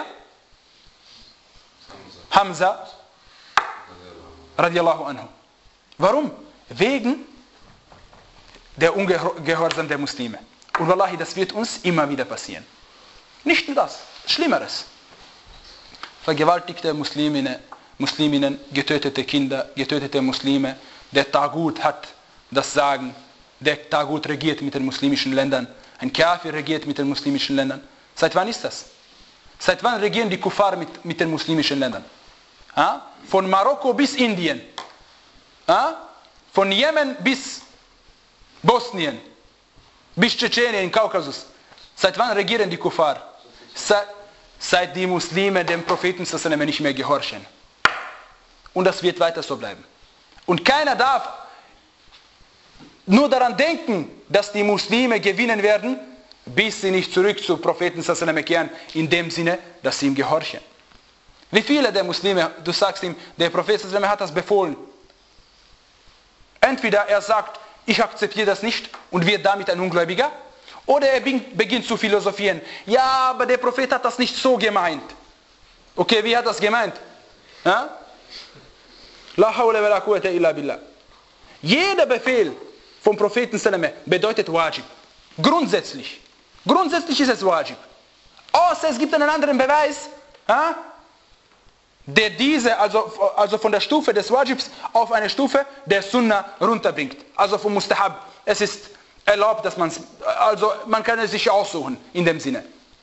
Hamza radiallahu anhu. Warum? Wegen der Ungehorsam der Muslime. Und wallahi, das wird uns immer wieder passieren. Nicht nur das, Schlimmeres. Vergewaltigte Musliminnen, Musliminnen, getötete Kinder, getötete Muslime. Der Tagut hat das Sagen. Der Tagut regiert mit den muslimischen Ländern. Ein Kafir regiert mit den muslimischen Ländern. Seit wann ist das? Seit wann regieren die Kuffar mit, mit den muslimischen Ländern? Ha? Von Marokko bis Indien. Ha? Von Jemen bis Bosnien. Bis Tschetschenien, Kaukasus. Seit wann regieren die Kuffar? Seit, seit die Muslime dem Propheten sallam nicht mehr gehorchen. Und das wird weiter so bleiben. Und keiner darf nur daran denken, dass die Muslime gewinnen werden, bis sie nicht zurück zu Propheten sallam kehren, in dem Sinne, dass sie ihm gehorchen. Wie viele der Muslime, du sagst ihm, der Prophet sallam hat das befohlen. Entweder er sagt, ich akzeptiere das nicht und wird damit ein Ungläubiger, Oder er beginnt zu philosophieren. Ja, aber der Prophet hat das nicht so gemeint. Okay, wie hat das gemeint? Ja? La hawla wa la quwwata illa billah. Jeder Befehl vom Propheten bedeutet Wajib. Grundsätzlich. Grundsätzlich ist es Wajib. Außer es gibt einen anderen Beweis, ja, der diese, also, also von der Stufe des Wajibs auf eine Stufe der Sunnah runterbringt. Also vom Mustahab. Es ist erlaubt, dass man es, also man kann es sich aussuchen, in dem Sinne.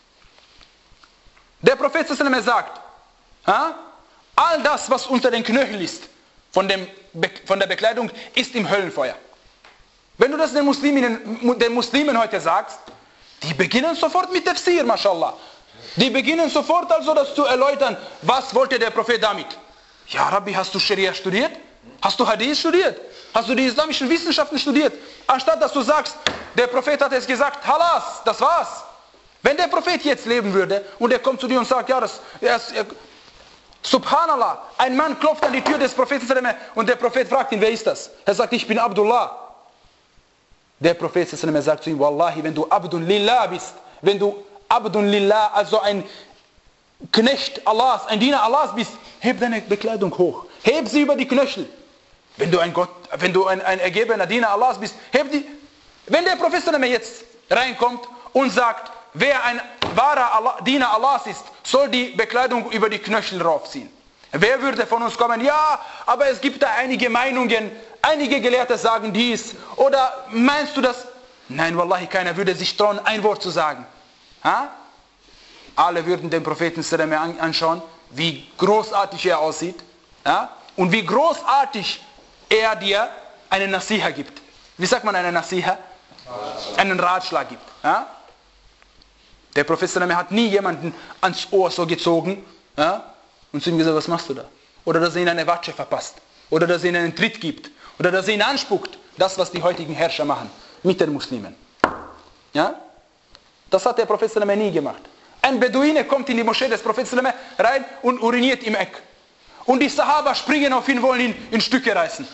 Der Prophet sagt, ja, all das, was unter den Knöcheln ist, von, dem, von der Bekleidung, ist im Höllenfeuer. Wenn du das den Muslimen, den Muslimen heute sagst, die beginnen sofort mit Tafsir, mashallah. Die beginnen sofort also das zu erläutern, was wollte der Prophet damit. Ja, Rabbi, hast du Scharia studiert? Hast du Hadith studiert? Hast du die islamischen Wissenschaften studiert? Anstatt dass du sagst, der Prophet hat es gesagt, halas, das war's. Wenn der Prophet jetzt leben würde und er kommt zu dir und sagt, ja, das, er, er, Subhanallah, ein Mann klopft an die Tür des Propheten und der Prophet fragt ihn, wer ist das? Er sagt, ich bin Abdullah. Der Prophet sagt zu ihm, Wallahi, wenn du Abdun Lillah bist, wenn du Abdun Lillah, also ein Knecht Allahs, ein Diener Allahs bist, heb deine Bekleidung hoch, heb sie über die Knöchel. Wenn du ein Gott, wenn du ein, ein ergebener Diener Allahs bist, heb die. Wenn der Prophet jetzt reinkommt und sagt, wer ein wahrer Allah, Diener Allahs ist, soll die Bekleidung über die Knöchel raufziehen. Wer würde von uns kommen, ja, aber es gibt da einige Meinungen, einige Gelehrte sagen dies, oder meinst du das? Nein, wallahi, keiner würde sich trauen, ein Wort zu sagen. Ha? Alle würden den Propheten anschauen, wie großartig er aussieht, ja? Und wie großartig er dir eine Nasiha gibt. Wie sagt man eine Nasiha? Einen Ratschlag gibt. Ja? Der Prophet hat nie jemanden ans Ohr so gezogen, ja? Und zu ihm gesagt, was machst du da? Oder dass er ihn eine Watsche verpasst. Oder dass er ihn einen Tritt gibt. Oder dass er ihn anspuckt. Das, was die heutigen Herrscher machen. Mit den Muslimen. Ja? Das hat der Prophet nie gemacht. Ein Beduine kommt in die Moschee des Propheten rein und uriniert im Eck. Und die Sahaba springen auf ihn, wollen ihn in Stücke reißen.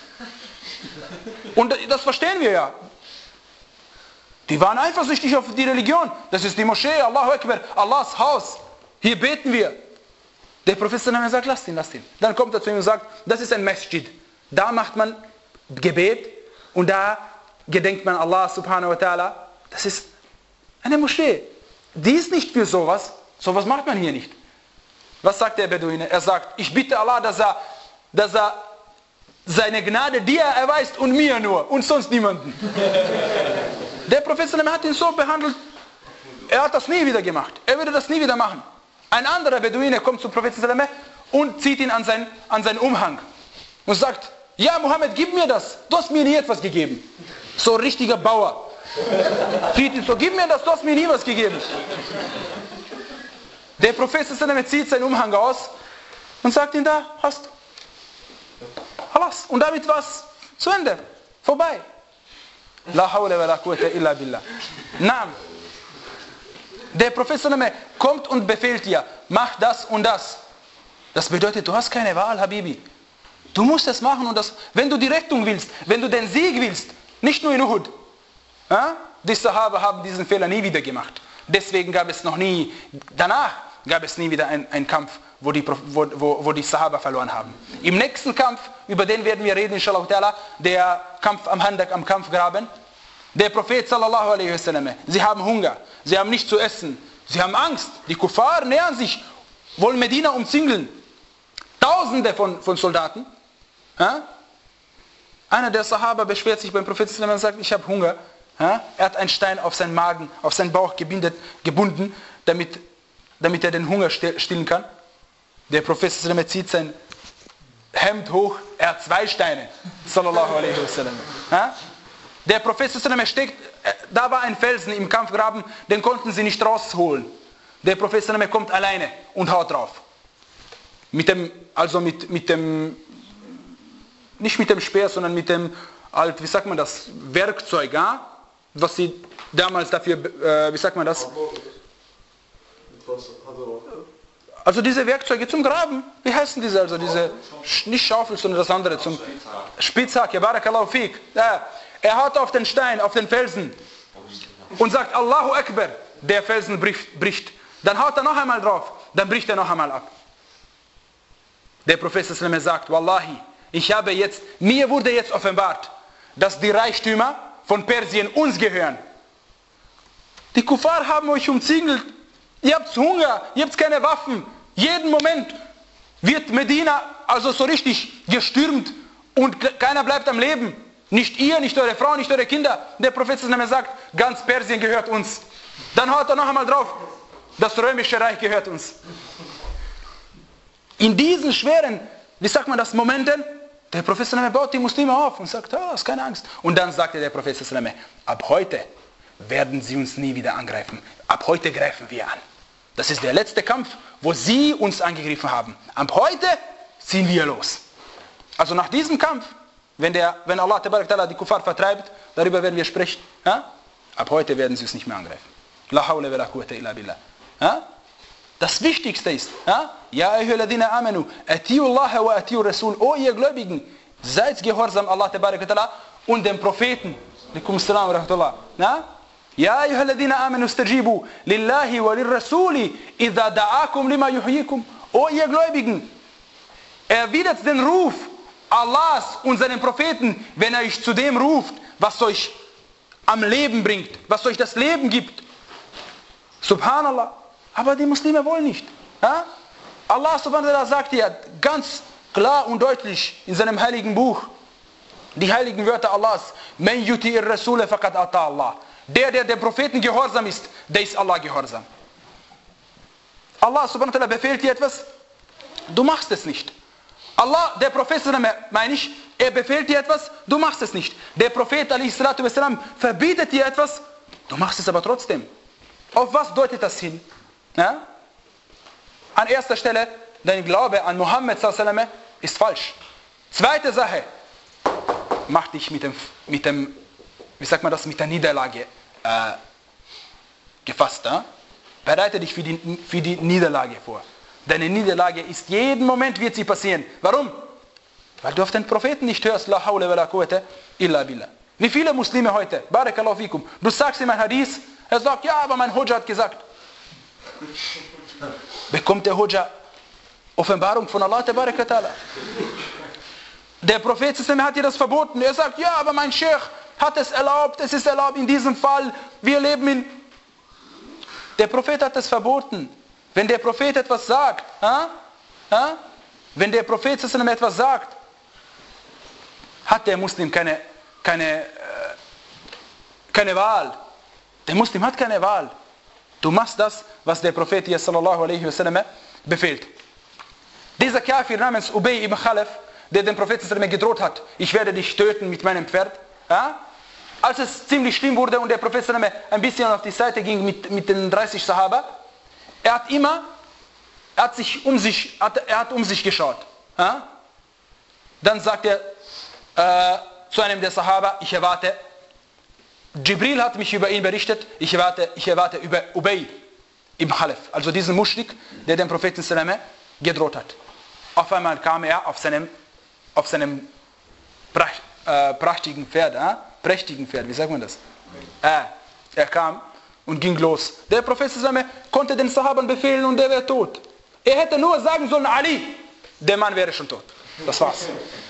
Und das verstehen wir ja. Die waren eifersüchtig auf die Religion. Das ist die Moschee, Allahu Akbar, Allahs Haus. Hier beten wir. Der Prophet sagt, lasst ihn, lasst ihn. Dann kommt er zu ihm und sagt, das ist ein Masjid. Da macht man Gebet und da gedenkt man Allah subhanahu wa ta'ala. Das ist eine Moschee. Die ist nicht für sowas. Sowas macht man hier nicht. Was sagt der Beduine? Er sagt, ich bitte Allah, dass er, dass er seine Gnade dir erweist und mir nur und sonst niemanden. Der Prophet hat ihn so behandelt, er hat das nie wieder gemacht. Er würde das nie wieder machen. Ein anderer Beduine kommt zum Propheten und zieht ihn an, sein, an seinen Umhang und sagt, ja Mohammed, gib mir das, du hast mir nie etwas gegeben. So ein richtiger Bauer. Zieht ihn so, gib mir das, du hast mir nie was gegeben. Der Prophet zieht seinen Umhang aus und sagt ihm, da, hast du. Halas. Und damit war es zu Ende. Vorbei. La hawla wa la quwwata illa billah. Naam. Der Prophet kommt und befiehlt dir, mach das und das. Das bedeutet, du hast keine Wahl, Habibi. Du musst es machen und das, wenn du die Rettung willst, wenn du den Sieg willst, nicht nur in Uhud. Ja? Die Sahaba haben diesen Fehler nie wieder gemacht. Deswegen gab es noch nie, danach gab es nie wieder einen Kampf, wo die, wo, wo, wo die Sahaba verloren haben. Im nächsten Kampf, über den werden wir reden, inshallah ta'ala, der Kampf am Handak, am Kampfgraben. Der Prophet sallallahu alaihi wasallam, sie haben Hunger, sie haben nichts zu essen, sie haben Angst, die Kuffar nähern sich, wollen Medina umzingeln. Tausende von, von Soldaten. Ja? Einer der Sahaba beschwert sich beim Propheten und sagt, ich habe Hunger. Ja? Er hat einen Stein auf seinen Magen, auf seinen Bauch gebindet, gebunden, damit, damit er den Hunger stillen kann. Der Prophet zieht sein Hemd hoch, er hat zwei Steine. Sallallahu alaihi wasallam. Ja? Der Prophet steckt, da war ein Felsen im Kampfgraben, den konnten sie nicht rausholen. Der Prophet kommt alleine und haut drauf. Mit dem, also mit, mit dem, nicht mit dem Speer, sondern mit dem, halt, wie sagt man das, Werkzeug, ja? Was sie damals dafür, äh, wie sagt man das? Also diese Werkzeuge zum Graben, wie heißen diese, also diese, nicht Schaufel, sondern das andere, zum Spitzhacke, Barakallahu Fik. Ja. Er haut auf den Stein, auf den Felsen. und sagt Allahu Akbar, der Felsen bricht. Dann haut er noch einmal drauf, dann bricht er noch einmal ab. Der Prophet sagt, Wallahi, ich habe jetzt, mir wurde jetzt offenbart, dass die Reichtümer von Persien uns gehören. Die Kuffar haben euch umzingelt, ihr habt Hunger, ihr habt keine Waffen. Jeden Moment wird Medina also so richtig gestürmt und keiner bleibt am Leben. Nicht ihr, nicht eure Frauen, nicht eure Kinder. Der Prophet sagt, ganz Persien gehört uns. Dann haut er noch einmal drauf, das römische Reich gehört uns. In diesen schweren, wie sagt man das, Momenten, der Prophet baut die Muslime auf und sagt, oh, ist keine Angst. Und dann sagte der Prophet, ab heute werden sie uns nie wieder angreifen. Ab heute greifen wir an. Das ist der letzte Kampf, wo sie uns angegriffen haben. Ab heute ziehen wir los. Also nach diesem Kampf, wenn, der, wenn Allah die Kuffar vertreibt, darüber werden wir sprechen. Ja? Ab heute werden sie uns nicht mehr angreifen. La hawla wa la quwwata illa billah. Ja? Das Wichtigste ist, ja, ayyuhalladhina amanu, atiu Allah wa atiu Rasul, o ihr Gläubigen, seid gehorsam Allah und dem Propheten. Alaikum assalam wa rahmatullah. Ja, ayyuhalladhina amanu istajibu lillahi wa lirrasuli idha da'akum lima yuhyikum. O ihr Gläubigen, erwidert den Ruf Allahs und seinen Propheten, wenn er euch zu dem ruft, was euch am Leben bringt, was euch das Leben gibt. Subhanallah. Aber die Muslime wollen nicht. Ja? Allah subhanahu wa ta'ala sagt ja ganz klar und deutlich in seinem heiligen Buch, die heiligen Wörter Allahs, Man yuti'ir Rasule faqad ata Allah. Der, der dem Propheten gehorsam ist, der ist Allah gehorsam. Allah subhanahu wa ta'ala befehlt dir etwas, du machst es nicht. Allah, der Prophet, meine ich, er befehlt dir etwas, du machst es nicht. Der Prophet, wassalam, verbietet dir etwas, du machst es aber trotzdem. Auf was deutet das hin? Ja? An erster Stelle, dein Glaube an Muhammad ist falsch. Zweite Sache, mach dich mit dem, mit dem, wie sagt man das, mit der Niederlage äh, gefasst. Ja? Bereite dich für die, für die Niederlage vor. Deine Niederlage ist, jeden Moment wird sie passieren. Warum? Weil du auf den Propheten nicht hörst, la hawla wa la quwwata illa billah. Wie viele Muslime heute, barakallahu fikum, du sagst ihm ein Hadith, er sagt, ja, aber mein Hujja hat gesagt. Bekommt der Hujja Offenbarung von Allah tabaraka ta'ala. Der Prophet hat dir das verboten. Er sagt, ja, aber mein Sheikh hat es erlaubt, es ist erlaubt in diesem Fall, wir leben in... Der Prophet hat es verboten. Wenn der Prophet etwas sagt, ha? Ha? wenn der Prophet etwas sagt, hat der Muslim keine, keine, äh, keine Wahl. Der Muslim hat keine Wahl. Du machst das, was der Prophet hier sallallahu alaihi wasallam befehlt. Dieser Kafir namens Ubay ibn Khalaf, der den Propheten gedroht hat, ich werde dich töten mit meinem Pferd. Ja? Als es ziemlich schlimm wurde und der Prophet ein bisschen auf die Seite ging mit, mit den dreißig Sahaba, er hat immer, er hat sich um sich, er hat um sich geschaut. Ja? Dann sagt er äh, zu einem der Sahaba, ich erwarte, Jibril hat mich über ihn berichtet, ich erwarte, ich erwarte über Ubay ibn Khalaf, also diesen Muschrik, der den Propheten gedroht hat. Auf einmal kam er auf seinem, auf seinem pracht, äh, prachtigen Pferd, äh? prächtigen Pferd, wie sagt man das? Äh, er kam und ging los. Der Prophet konnte den Sahabern befehlen und der wäre tot. Er hätte nur sagen sollen, Ali, der Mann wäre schon tot. Das war's.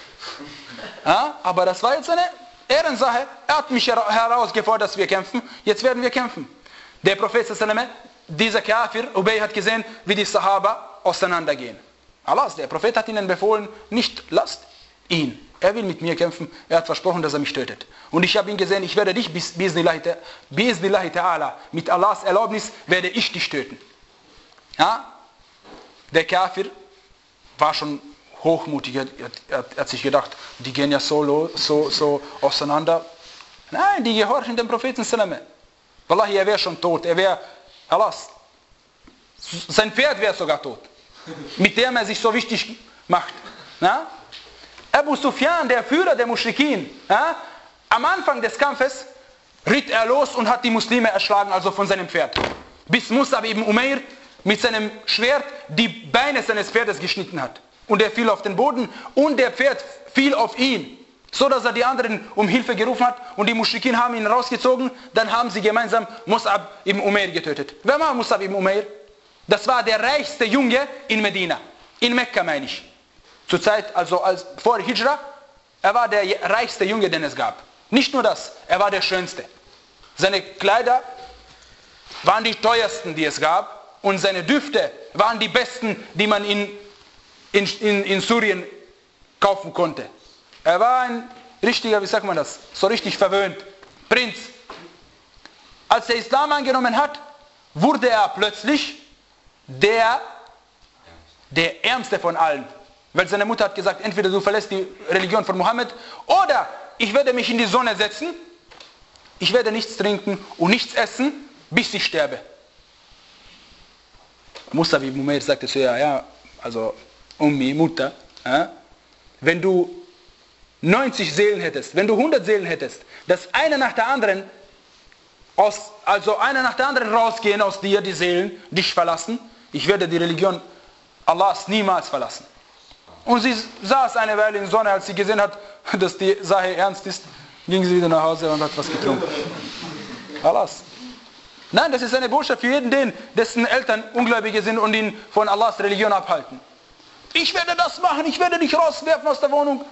Ja, aber das war jetzt eine Ehrensache. Er hat mich herausgefordert, dass wir kämpfen. Jetzt werden wir kämpfen. Der Prophet, dieser Kafir, Ubay, hat gesehen, wie die Sahaba auseinandergehen. Allah, der Prophet hat ihnen befohlen, nicht lasst ihn. Er will mit mir kämpfen. Er hat versprochen, dass er mich tötet. Und ich habe ihn gesehen, ich werde dich, bis bi'iznillahi ta'ala, mit Allahs Erlaubnis, werde ich dich töten. Ja? Der Kafir war schon hochmutig. Er, er, er hat sich gedacht, die gehen ja so, so, so auseinander. Nein, die gehorchen dem Propheten. Wallahi, er wäre schon tot. Er wäre, Allah, sein Pferd wäre sogar tot. Mit dem er sich so wichtig macht. Na? Abu Sufyan, der Führer der Muschrikin, ja, am Anfang des Kampfes ritt er los und hat die Muslime erschlagen, also von seinem Pferd. Bis Mus'ab ibn Umair mit seinem Schwert die Beine seines Pferdes geschnitten hat. Und er fiel auf den Boden und der Pferd fiel auf ihn. So, dass er die anderen um Hilfe gerufen hat und die Muschrikin haben ihn rausgezogen, dann haben sie gemeinsam Mus'ab ibn Umair getötet. Wer war Mus'ab ibn Umair? Das war der reichste Junge in Medina, in Mekka meine ich. Zur Zeit, also als, vor Hijra, er war der reichste Junge, den es gab. Nicht nur das, er war der schönste. Seine Kleider waren die teuersten, die es gab, und seine Düfte waren die besten, die man in, in, in, in Syrien kaufen konnte. Er war ein richtiger, wie sagt man das, so richtig verwöhnt, Prinz. Als er Islam angenommen hat, wurde er plötzlich der, der Ärmste von allen. Weil seine Mutter hat gesagt, entweder du verlässt die Religion von Mohammed oder ich werde mich in die Sonne setzen, ich werde nichts trinken und nichts essen, bis ich sterbe. Mus'ab ibn Umair sagte zu ihr, ja, also Ummi, Mutter, ja, wenn du neunzig Seelen hättest, wenn du hundert Seelen hättest, dass eine nach der anderen, aus, also eine nach der anderen rausgehen aus dir, die Seelen, dich verlassen, ich werde die Religion Allahs niemals verlassen. Und sie saß eine Weile in der Sonne, als sie gesehen hat, dass die Sache ernst ist, ging sie wieder nach Hause und hat was getrunken. Allahs. Nein, das ist eine Botschaft für jeden, den, dessen Eltern Ungläubige sind und ihn von Allahs Religion abhalten. Ich werde das machen, ich werde dich rauswerfen aus der Wohnung.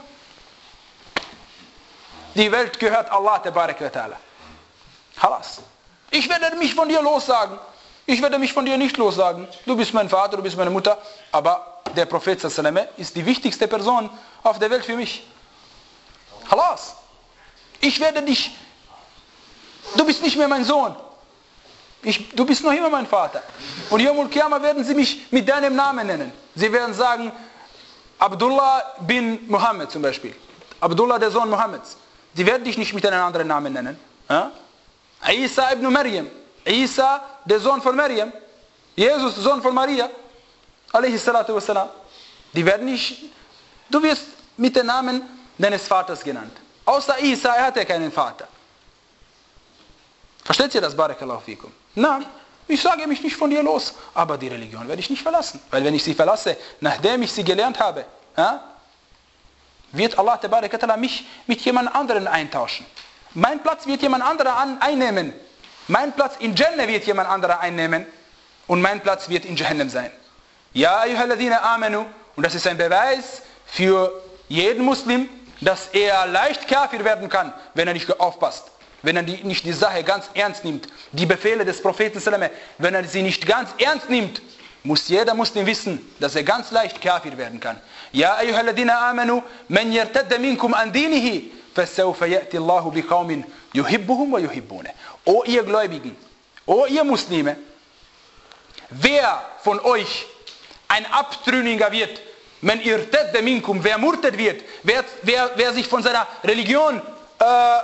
Die Welt gehört Allah, Tabarak wa Ta'ala. Halas. Ich werde mich von dir lossagen. Ich werde mich von dir nicht lossagen. Du bist mein Vater, du bist meine Mutter. Aber der Prophet sallallahu ist die wichtigste Person auf der Welt für mich. Halas. Ich werde dich... Du bist nicht mehr mein Sohn. Ich, du bist noch immer mein Vater. Und Yawmul Qiyamah werden sie mich mit deinem Namen nennen. Sie werden sagen, Abdullah bin Muhammad zum Beispiel. Abdullah, der Sohn Mohammeds. Sie werden dich nicht mit einem anderen Namen nennen. Ja? Isa ibn Maryam. Isa, der Sohn von Maryam. Jesus, der Sohn von Maria. Alayhi salatu wassalam. Die werden nicht... Du wirst mit dem Namen deines Vaters genannt. Außer Isa, er hatte keinen Vater. Versteht ihr das? Barakallahu fikum. Na, ich sage mich nicht von dir los. Aber die Religion werde ich nicht verlassen. Weil wenn ich sie verlasse, nachdem ich sie gelernt habe, ja, wird Allah Ta'ala mich mit jemand anderen eintauschen. Mein Platz wird jemand anderer an, einnehmen. Mein Platz in Jannah wird jemand anderer einnehmen. Und mein Platz wird in Jahannam sein. Ja, ayyuhalladhina amanu. Und das ist ein Beweis für jeden Muslim, dass er leicht Kafir werden kann, wenn er nicht aufpasst. Wenn er die, nicht die Sache ganz ernst nimmt. Die Befehle des Propheten sallallahu, wenn er sie nicht ganz ernst nimmt, muss jeder Muslim wissen, dass er ganz leicht Kafir werden kann. Ja, ayyuhalladhina amanu, man yartadda minkum an dinihi, fasawfa ya'ti Allahu biqaumin yuhibbuhum wa yuhibbune. O ihr Gläubigen, o ihr Muslime, wer von euch ein Abtrünniger wird, man yartadda minkum, wer murtad wird, wer, wer, wer sich von seiner Religion äh,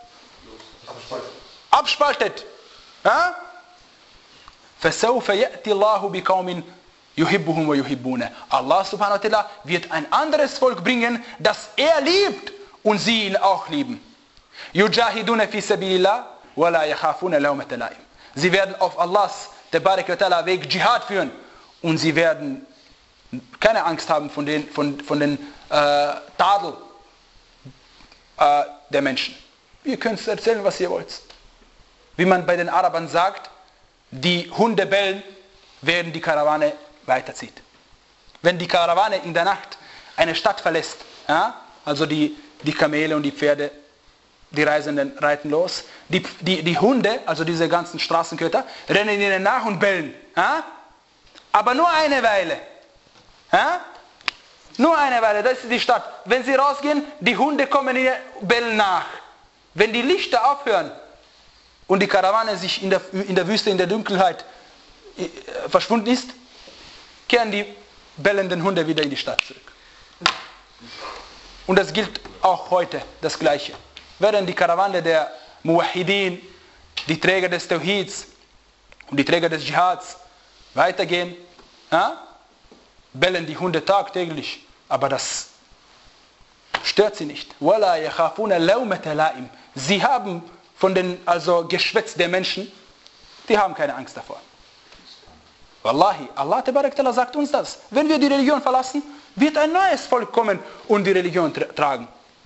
abspaltet, ja? فَسَوْفَ يَأْتِ اللَّهُ بِقَوْمٍ يُحِبُّهُمْ وَيُحِبُّونَ. Allah subhanahu wa ta'ala wird ein anderes Volk bringen, das er liebt und sie ihn auch lieben. يُجَاهِدُونَ فِي سَبِيلِ اللَّهِ وَلَا يَخَافُونَ لَوْمَةَ لَائِمٍ. Sie werden auf Allahs Tabarak wa ta'ala Weg Dschihad führen und sie werden keine Angst haben von den, von, von den äh, Tadel äh, der Menschen. Ihr könnt erzählen, was ihr wollt. Wie man bei den Arabern sagt, die Hunde bellen, während die Karawane weiterzieht. Wenn die Karawane in der Nacht eine Stadt verlässt, ja, also die, die Kamele und die Pferde, die Reisenden reiten los, die, die, die Hunde, also diese ganzen Straßenköter, rennen ihnen nach und bellen. Ja? Aber nur eine Weile. Ja? Nur eine Weile, das ist die Stadt. Wenn sie rausgehen, die Hunde kommen ihnen, bellen nach. Wenn die Lichter aufhören und die Karawane sich in der, in der Wüste, in der Dunkelheit äh, verschwunden ist, kehren die bellenden Hunde wieder in die Stadt zurück. Und das gilt auch heute, das Gleiche. Während die Karawane der Muwahhidin, die Träger des Tawhids und die Träger des Dschihads weitergehen, ja, bellen die Hunde tagtäglich, aber das stört sie nicht. وَلَا يَخَافُونَ لَوْمَةَ لَائِمٍ. Sie haben von den also Geschwätz der Menschen, die haben keine Angst davor. Wallahi, Allah Ta'ala sagt uns das. Wenn wir die Religion verlassen, wird ein neues Volk kommen und die Religion tra- tragen.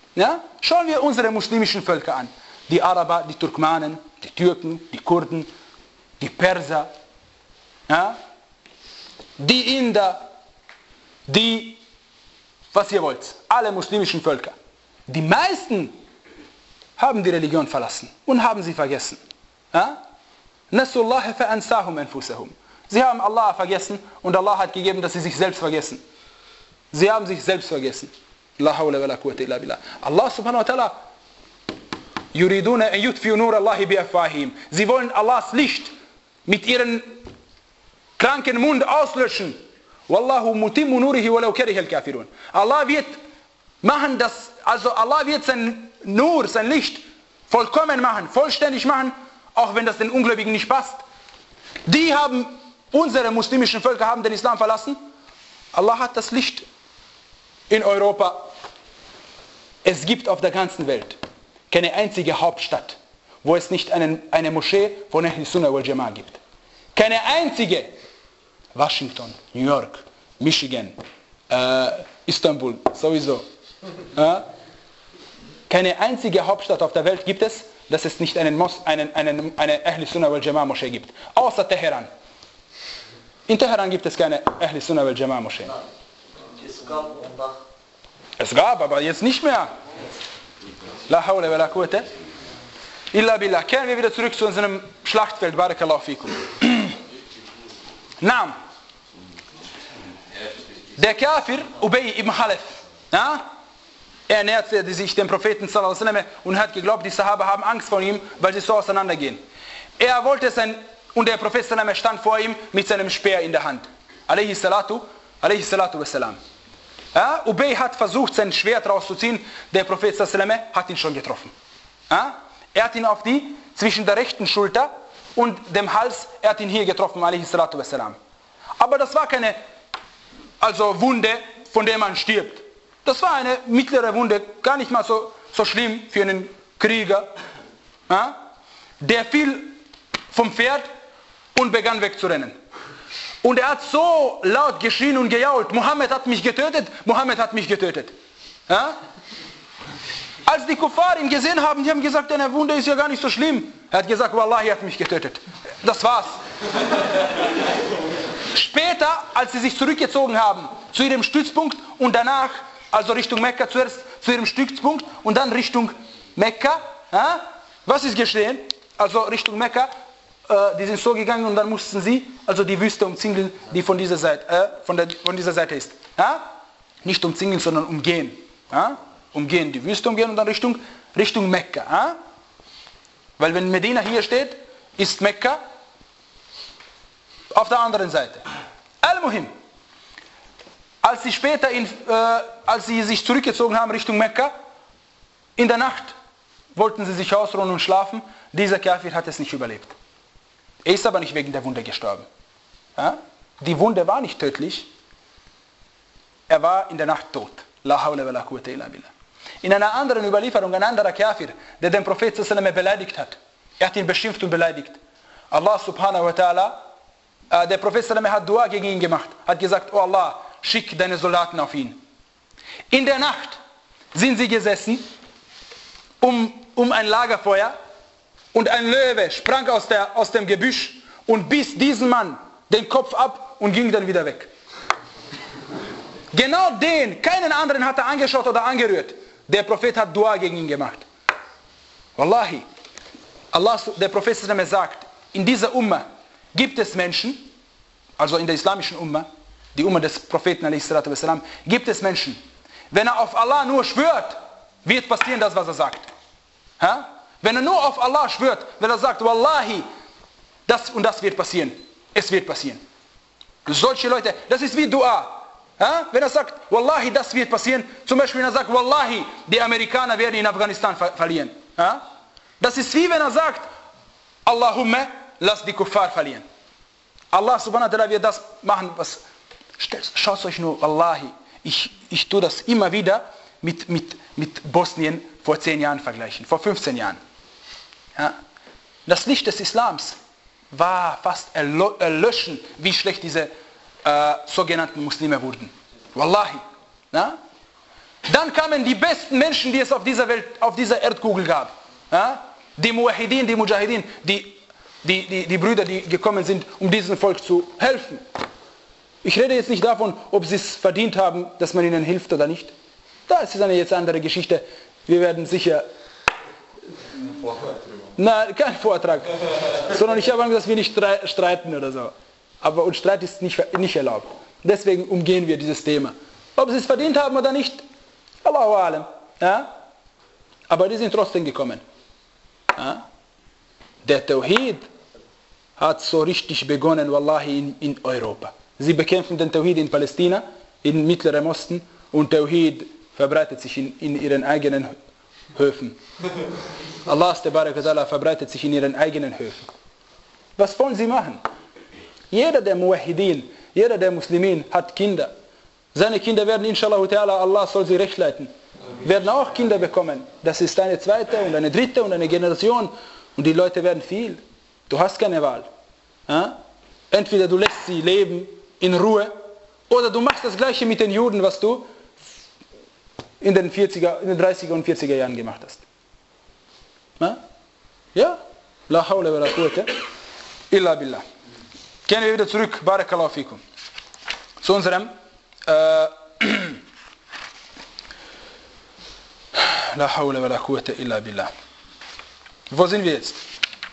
Ja? Schauen wir unsere muslimischen Völker an. Die Araber, die Turkmanen, die Türken, die Kurden, die Perser, ja? Die Inder, die, was ihr wollt, alle muslimischen Völker. Die meisten haben die Religion verlassen und haben sie vergessen. Ja? Nasullaha fa'ansahum anfusahum. Sie haben Allah vergessen und Allah hat gegeben, dass sie sich selbst vergessen. Sie haben sich selbst vergessen. La hawla wa la quwwata illa billah. Allah subhanahu wa ta'ala yuriduna an yutfi'u nur Allahi bi afwahihim. Sie wollen Allahs Licht mit ihren kranken Mund auslöschen. Wallahu mutimmu nurihi walau kariha al-kafirun. Allah wird machen das, also Allah wird sein Nur, sein Licht vollkommen machen, vollständig machen, auch wenn das den Ungläubigen nicht passt. Die haben, unsere muslimischen Völker haben den Islam verlassen. Allah hat das Licht in Europa. Es gibt auf der ganzen Welt keine einzige Hauptstadt, wo es nicht einen, eine Moschee von Ahl Sunnah wal Jamaah gibt. Keine einzige. Washington, New York, Michigan, äh, Istanbul, sowieso. Äh? Keine einzige Hauptstadt auf der Welt gibt es, dass es nicht einen Mos, einen, einen, eine Ahl Sunnah wal Jamaah Moschee gibt. Außer Teheran. In Teheran gibt es keine Ahl Sunnah wal Jamaah Moschee. Es gab und Es gab, aber jetzt nicht mehr. La hawla wa la quwwata illa billah. Kehren wir wieder zurück zu unserem Schlachtfeld. Barakallahu fikum. Naam. Der Kafir, Ubay ibn Khalaf, ja? Er näherte sich dem Propheten sallallahu alaihi wasallam und hat geglaubt, die Sahaba haben Angst vor ihm, weil sie so auseinandergehen. Er wollte sein, und der Prophet sallallahu alaihi wasallam stand vor ihm mit seinem Speer in der Hand. Alayhi salatu, alayhi salatu wassalam. Ja? Ubay hat versucht, sein Schwert rauszuziehen, der Prophet sallallahu alaihi wasallam hat ihn schon getroffen. Ja? Er hat ihn auf die, zwischen der rechten Schulter und dem Hals, er hat ihn hier getroffen, alayhi salatu wassalam. Aber das war keine also Wunde, von der man stirbt. Das war eine mittlere Wunde, gar nicht mal so, so schlimm für einen Krieger. Ja? Der fiel vom Pferd und begann wegzurennen. Und er hat so laut geschrien und gejault, Mohammed hat mich getötet, Mohammed hat mich getötet. Ja? Als die Kuffar ihn gesehen haben, die haben gesagt, deine Wunde ist ja gar nicht so schlimm. Er hat gesagt, Wallahi, er hat mich getötet. Das war's. Später, als sie sich zurückgezogen haben zu ihrem Stützpunkt und danach, also Richtung Mekka zuerst zu ihrem Stützpunkt und dann Richtung Mekka, ja? Was ist geschehen? Also Richtung Mekka, äh, die sind so gegangen und dann mussten sie also die Wüste umzingeln, die von dieser Seite, äh, von, der, von dieser Seite ist. Ja? Nicht umzingeln, sondern umgehen. Ja? Umgehen, die Wüste umgehen und dann Richtung, Richtung Mekka. Ja? Weil wenn Medina hier steht, ist Mekka auf der anderen Seite. Al-Muhim. Als sie später, in, äh, als sie sich zurückgezogen haben Richtung Mekka, in der Nacht wollten sie sich ausruhen und schlafen. Dieser Kafir hat es nicht überlebt. Er ist aber nicht wegen der Wunde gestorben. Ja? Die Wunde war nicht tödlich. Er war in der Nacht tot. La hawla wa la quwwata illa billah. In einer anderen Überlieferung, ein anderer Kafir, der den Prophet sallallahu alaihi wasallam beleidigt hat. Er hat ihn beschimpft und beleidigt. Allah subhanahu wa ta'ala, äh, der Prophet sallallahu alaihi wasallam hat Dua gegen ihn gemacht. Hat gesagt, oh Allah, schick deine Soldaten auf ihn. In der Nacht sind sie gesessen um, um ein Lagerfeuer und ein Löwe sprang aus, der, aus dem Gebüsch und biss diesen Mann den Kopf ab und ging dann wieder weg. Genau den, keinen anderen hat er angeschaut oder angerührt. Der Prophet hat Dua gegen ihn gemacht. Wallahi, Allah, der Prophet sagt, in dieser Umma gibt es Menschen, also in der islamischen Umma, die Umma des Propheten, wassalam, gibt es Menschen, wenn er auf Allah nur schwört, wird passieren das, was er sagt. Ha? Wenn er nur auf Allah schwört, wenn er sagt, Wallahi, das und das wird passieren, es wird passieren. Solche Leute, das ist wie Dua. Ha? Wenn er sagt, Wallahi, das wird passieren, zum Beispiel wenn er sagt, Wallahi, die Amerikaner werden in Afghanistan ver verlieren. Ha? Das ist wie wenn er sagt, Allahumma, lass die Kuffar verlieren. Allah subhanahu wa ta'ala wird das machen, was... Schaut euch nur, Wallahi, ich, ich tue das immer wieder mit, mit, mit Bosnien vor zehn Jahren vergleichen, vor fünfzehn Jahren. Ja? Das Licht des Islams war fast erlöschen, wie schlecht diese äh, sogenannten Muslime wurden. Wallahi. Ja? Dann kamen die besten Menschen, die es auf dieser Welt, auf dieser Erdkugel gab. Ja? Die Muwahidin, die Mujahidin, die, die, die, die Brüder, die gekommen sind, um diesem Volk zu helfen. Ich rede jetzt nicht davon, ob sie es verdient haben, dass man ihnen hilft oder nicht. Das ist eine jetzt andere Geschichte. Wir werden sicher... Nein, kein Vortrag. Sondern ich habe Angst, dass wir nicht streiten oder so. Aber und Streit ist nicht, nicht erlaubt. Deswegen umgehen wir dieses Thema. Ob sie es verdient haben oder nicht, Allahu Alam. Ja? Aber die sind trotzdem gekommen. Ja? Der Tawhid hat so richtig begonnen, Wallahi, in, in Europa. Sie bekämpfen den Tawhid in Palästina, in Mittlerem Osten, und Tawhid verbreitet sich in, in ihren eigenen Höfen. Allah verbreitet sich in ihren eigenen Höfen. Was wollen sie machen? Jeder der Muwahidin, jeder der Muslimin hat Kinder. Seine Kinder werden, inshallah ta'ala, Allah soll sie recht leiten, werden auch Kinder bekommen. Das ist eine zweite und eine dritte und eine Generation. Und die Leute werden viel. Du hast keine Wahl. Ja? Entweder du lässt sie leben in Ruhe, oder du machst das Gleiche mit den Juden, was du in den, vierziger, in den dreißiger und vierziger Jahren gemacht hast. Ja? Ja? La hawla wa la quwwata illa billah. Gehen wir wieder zurück. Barakallahu fikum. Zu unserem äh, La hawla wa la quwwata illa billah. Wo sind wir jetzt?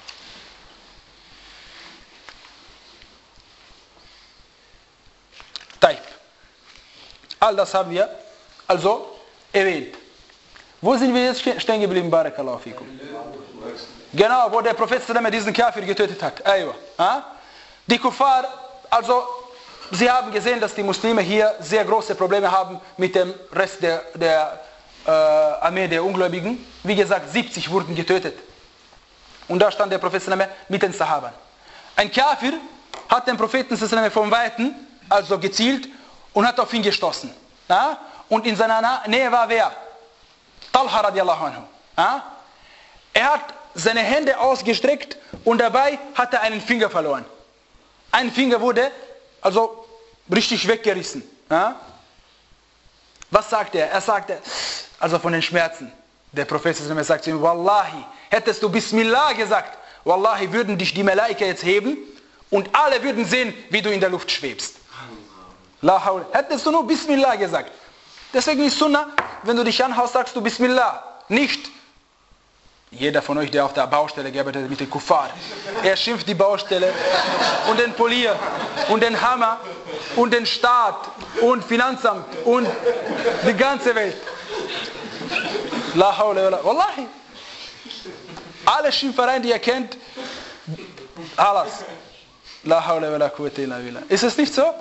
Taib. All das haben wir also erwähnt. Wo sind wir jetzt stehen geblieben? Barakallahu fikum. Genau, wo der Prophet diesen Kafir getötet hat. Aywa. Die Kuffar, also sie haben gesehen, dass die Muslime hier sehr große Probleme haben mit dem Rest der, der äh, Armee der Ungläubigen. Wie gesagt, siebzig wurden getötet. Und da stand der Prophet mit den Sahabern. Ein Kafir hat den Propheten vom Weiten also gezielt und hat auf ihn gestoßen. Ja? Und in seiner Nähe war wer? Talha radiallahu anhu. Ja? Er hat seine Hände ausgestreckt und dabei hat er einen Finger verloren. Ein Finger wurde also richtig weggerissen. Ja? Was sagt er? Er sagte, also von den Schmerzen. Der Prophet sagt zu ihm, Wallahi, hättest du Bismillah gesagt, Wallahi, würden dich die Malaika jetzt heben und alle würden sehen, wie du in der Luft schwebst. Hättest du nur Bismillah gesagt. Deswegen ist Sunnah, wenn du dich anhaust, sagst du Bismillah. Nicht jeder von euch, der auf der Baustelle gearbeitet hat mit dem Kuffar. Er schimpft die Baustelle und den Polier und den Hammer und den Staat und Finanzamt und die ganze Welt. La hawla wala. Wallahi. Alle Schimpfereien, die ihr kennt, alles. La hawla wala quwwata illa billah. Ist es nicht so?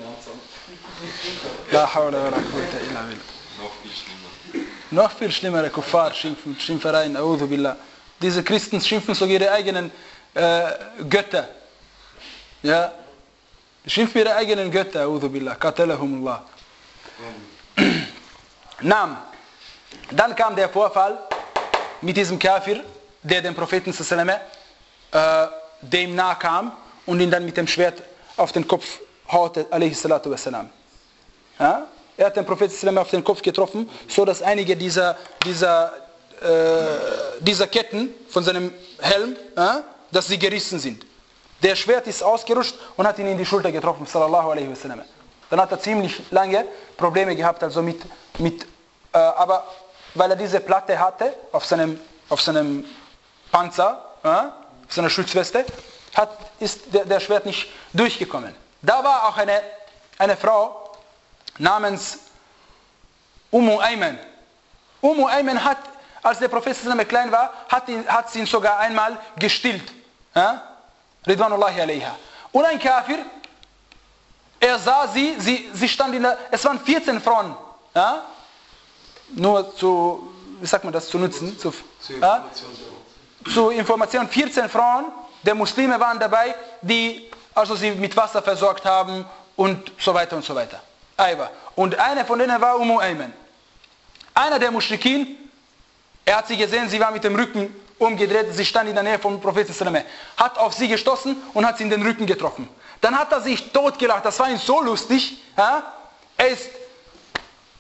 La hawla wala quwwata illa billah. Noch viel schlimmer. Noch viel schlimmere Kuffar schimpfen, Schimpfereien, a'udhu billah. Diese Christen schimpfen sogar ihre eigenen äh, Götter. Ja. Schimpfen ihre eigenen Götter, a'udhu billah. Qatalahumullah. Nam. Dann kam der Vorfall mit diesem Kafir, der dem Propheten äh, dem nahe kam und ihn dann mit dem Schwert auf den Kopf haute, alaihi salatu wassalam. Ja? Er hat den Propheten auf den Kopf getroffen, so dass einige dieser, dieser, äh, dieser Ketten von seinem Helm, äh, dass sie gerissen sind. Der Schwert ist ausgerutscht und hat ihn in die Schulter getroffen, sallallahu alaihi wasallam. Dann hat er ziemlich lange Probleme gehabt, also mit, mit äh, aber weil er diese Platte hatte auf seinem, auf seinem Panzer, äh, auf seiner Schutzweste, hat, ist der, der Schwert nicht durchgekommen. Da war auch eine, eine Frau namens Ummu Ayman. Ummu Ayman hat, als der Prophet klein war, hat, ihn, hat sie ihn sogar einmal gestillt. Ja? Ridwanullahi alaiha. Und ein Kafir, er sah sie, sie, sie stand in der, es waren vierzehn Frauen. Ja? Nur zu, wie sagt man das, zu nutzen. Zu, zu ja? Zu Information. vierzehn Frauen der Muslime waren dabei, die also sie mit Wasser versorgt haben und so weiter und so weiter. Und eine von denen war Ummu Ayman. Einer der Muschrikin, er hat sie gesehen, sie war mit dem Rücken umgedreht, sie stand in der Nähe vom Propheten, hat auf sie gestoßen und hat sie in den Rücken getroffen. Dann hat er sich totgelacht, das war ihm so lustig. Ja? Er ist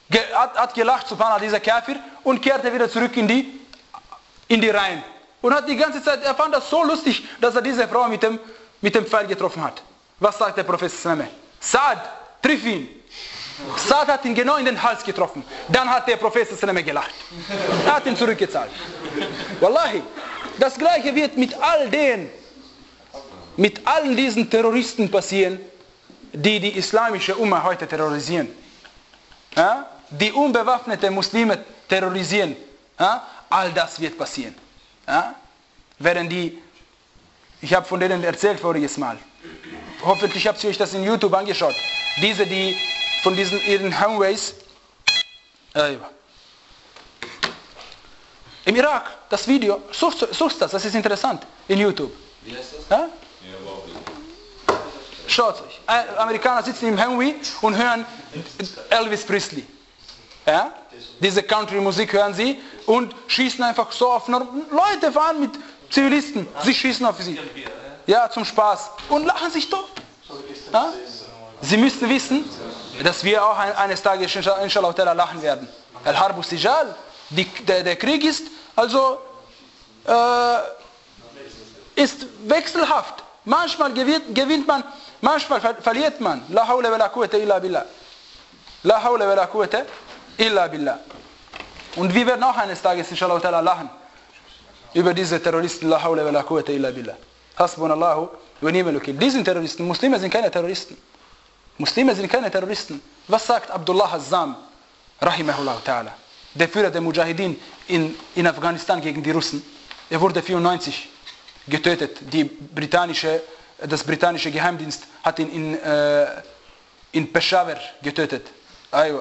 Ge hat, hat gelacht, subhanallah, dieser Kafir, und kehrte wieder zurück in die, in die Reihen. Und hat die ganze Zeit, er fand das so lustig, dass er diese Frau mit dem, mit dem Pfeil getroffen hat. Was sagt der Prophet Sallallahu alaihi wasallam? Saad, triff ihn. Saad hat ihn genau in den Hals getroffen. Dann hat der Prophet Sallallahu alaihi wasallam gelacht. Er hat ihn zurückgezahlt. Wallahi, das Gleiche wird mit all den, mit all diesen Terroristen passieren, die die islamische Umma heute terrorisieren. Ja? Die unbewaffnete Muslime terrorisieren. Ja? All das wird passieren. Ja? Während die, ich habe von denen erzählt voriges Mal, hoffentlich habt ihr euch das in YouTube angeschaut, diese, die von diesen ihren Homeways, äh, im Irak, das Video, sucht, sucht das, das ist interessant, in YouTube. Wie heißt das? Ja? Schaut euch. Amerikaner sitzen im Humvee und hören Elvis Presley. Ja? Diese Country-Musik hören sie und schießen einfach so auf Leute, fahren mit Zivilisten, sie schießen auf sie. Ja, zum Spaß. Und lachen sich tot. Ja? Sie müssen wissen, dass wir auch eines Tages inshallah lachen werden. Al-Harbu Sijal, der, der Krieg ist also äh, ist wechselhaft. Manchmal gewinnt, gewinnt man, manchmal verliert man. La hawla wa la quwwata illa billah. La hawla wa la quwwata illa billah. Und wir werden auch eines Tages inshallah ta'ala lachen über diese Terroristen. La hawla wa la quwwata illa billah. Hasbunallahu wa ni'mal wakil. Die sind Terroristen. Muslime sind keine Terroristen. Muslime sind keine Terroristen. Was sagt Abdullah Azzam, rahimahullah ta'ala, der Führer der Mujahideen in, in Afghanistan gegen die Russen? Er wurde vierundneunzig getötet. Die britannische, das britannische Geheimdienst hat ihn in, äh, in Peshawar getötet. Aywa.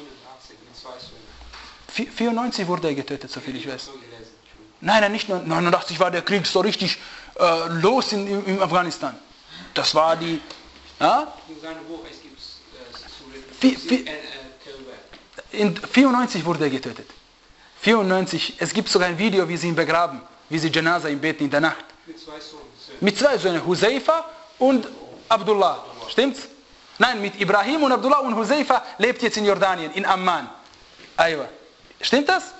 vierundneunzig wurde er getötet, soviel ich weiß. Nein, nein, nicht nur neunundachtzig war der Krieg so richtig äh, los in, in, in Afghanistan. Das war die... Ja? In vierundneunzig wurde er getötet. vierundneunzig, es gibt sogar ein Video, wie sie ihn begraben, wie sie Janaza ihm beten in der Nacht. Mit zwei Söhnen. Mit zwei Söhnen, Huzaifa und Abdullah. Stimmt's? Nein, mit Ibrahim und Abdullah, und Huzaifa lebt jetzt in Jordanien, in Amman. Aywa. Stimmt das?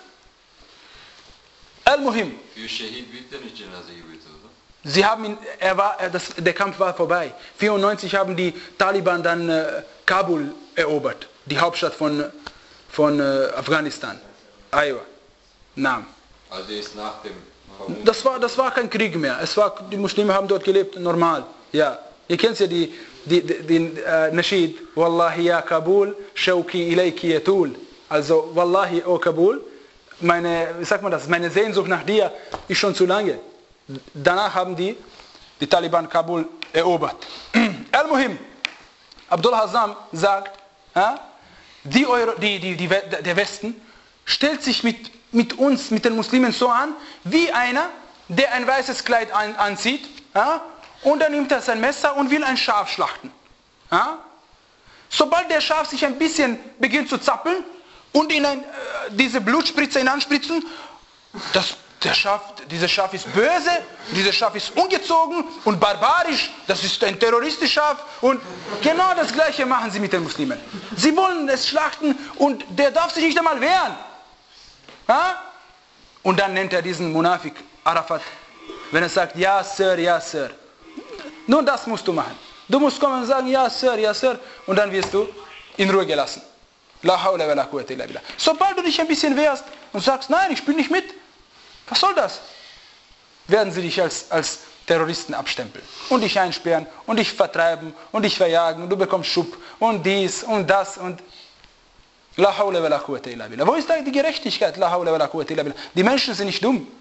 Al-Muhim. Für Shahid wird er nicht Janaza gebetet, oder? Sie haben ihn, er war, er, das, der Kampf war vorbei. vierundneunzig haben die Taliban dann äh, Kabul erobert, die Hauptstadt von, von äh, Afghanistan. Aywa. Naam. Also ist nach dem... Das war, das war kein Krieg mehr. Es war, die Muslime haben dort gelebt, normal. Ja. Ihr kennt ja die, die, die, den äh, Nasheed. Wallahi ya Kabul, shauki ilayki yatul. Also, Wallahi, o Kabul, meine, wie sagt man das, meine Sehnsucht nach dir ist schon zu lange. Danach haben die, die Taliban Kabul erobert. Al-Muhim, Abdullah Azzam sagt, ja, die Euro, die, die, die, der Westen stellt sich mit, mit uns, mit den Muslimen so an, wie einer, der ein weißes Kleid an, anzieht, ja, und dann nimmt er sein Messer und will ein Schaf schlachten. Ja. Sobald der Schaf sich ein bisschen beginnt zu zappeln und in ein, äh, diese Blutspritze hineinspritzen, das Der Schaf, dieses Schaf ist böse, dieses Schaf ist ungezogen und barbarisch, das ist ein terroristisches Schaf, und genau das Gleiche machen sie mit den Muslimen. Sie wollen es schlachten und der darf sich nicht einmal wehren. Ja? Und dann nennt er diesen Munafik Arafat, wenn er sagt, ja Sir, ja Sir. Nur das musst du machen. Du musst kommen und sagen, ja Sir, ja Sir, und dann wirst du in Ruhe gelassen. La hawla wa la quwwata illa billah. Sobald du dich ein bisschen wehrst und sagst, nein, ich spiele nicht mit, was soll das? Werden sie dich als, als Terroristen abstempeln und dich einsperren und dich vertreiben und dich verjagen und du bekommst Schub und dies und das und La hawla wa la quwwata illa billah. Wo ist da die Gerechtigkeit? La hawla wa la quwwata illa billah. Die Menschen sind nicht dumm.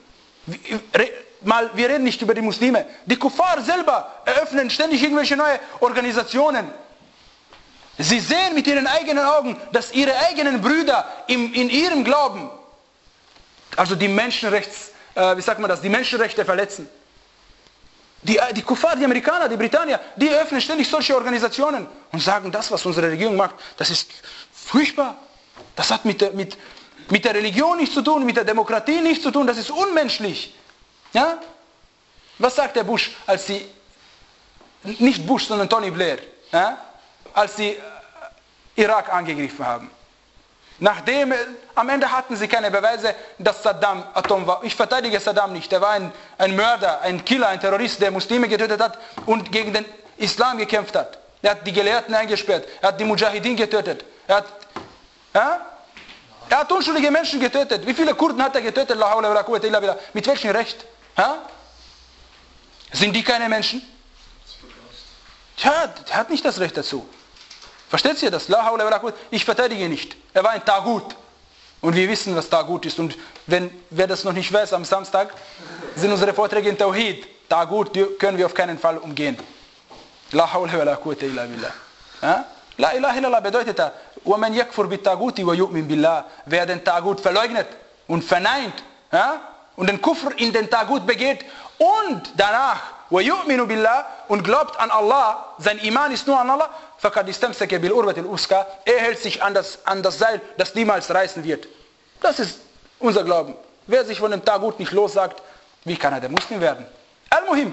Mal, wir reden nicht über die Muslime. Die Kuffar selber eröffnen ständig irgendwelche neue Organisationen. Sie sehen mit ihren eigenen Augen, dass ihre eigenen Brüder im, in ihrem Glauben, also die Menschenrechts, äh, wie sagt man das, die Menschenrechte verletzen. Die, die Kuffar, die Amerikaner, die Britannier, die eröffnen ständig solche Organisationen und sagen, das, was unsere Regierung macht, das ist furchtbar. Das hat mit der, mit, mit der Religion nichts zu tun, mit der Demokratie nichts zu tun, das ist unmenschlich. Ja? Was sagt der Bush, als sie, nicht Bush, sondern Tony Blair, ja? Als sie Irak angegriffen haben? Nachdem, am Ende hatten sie keine Beweise, dass Saddam Atom war. Ich verteidige Saddam nicht. Er war ein, ein Mörder, ein Killer, ein Terrorist, der Muslime getötet hat und gegen den Islam gekämpft hat. Er hat die Gelehrten eingesperrt. Er hat die Mujahideen getötet. Er hat, ja? er hat unschuldige Menschen getötet. Wie viele Kurden hat er getötet? La hawla wa la quwwata illa billah. Mit welchem Recht? Ja? Sind die keine Menschen? Ja, er hat nicht das Recht dazu. Versteht ihr das? La hawla wa la quwwata. Ich verteidige nicht. Er war ein Tagut. Und wir wissen, was Tagut ist. Und wenn wer das noch nicht weiß, am Samstag sind unsere Vorträge in Tawhid. Tagut können wir auf keinen Fall umgehen. La hawla wa la quwwata illa billah. Ja? La ilaha illallah bedeutet da, وَمَنْ يَكْفُرْ بِالتَّاغُوتِ وَيُؤْمِنْ بِاللَّهِ. Wer den Tagut verleugnet und verneint, ja? und den Kufr in den Tagut begeht und danach وَيُؤْمِنُ بِاللَّهِ und glaubt an Allah, sein Iman ist nur an Allah, فَقَدْ اسْتَمْسَكَ بِالْعُرْوَةِ الْوُثْقَى. Er hält sich an das, an das Seil, das niemals reißen wird. Das ist unser Glauben. Wer sich von dem Tagut nicht lossagt, wie kann er der Muslim werden? Al-Muhim.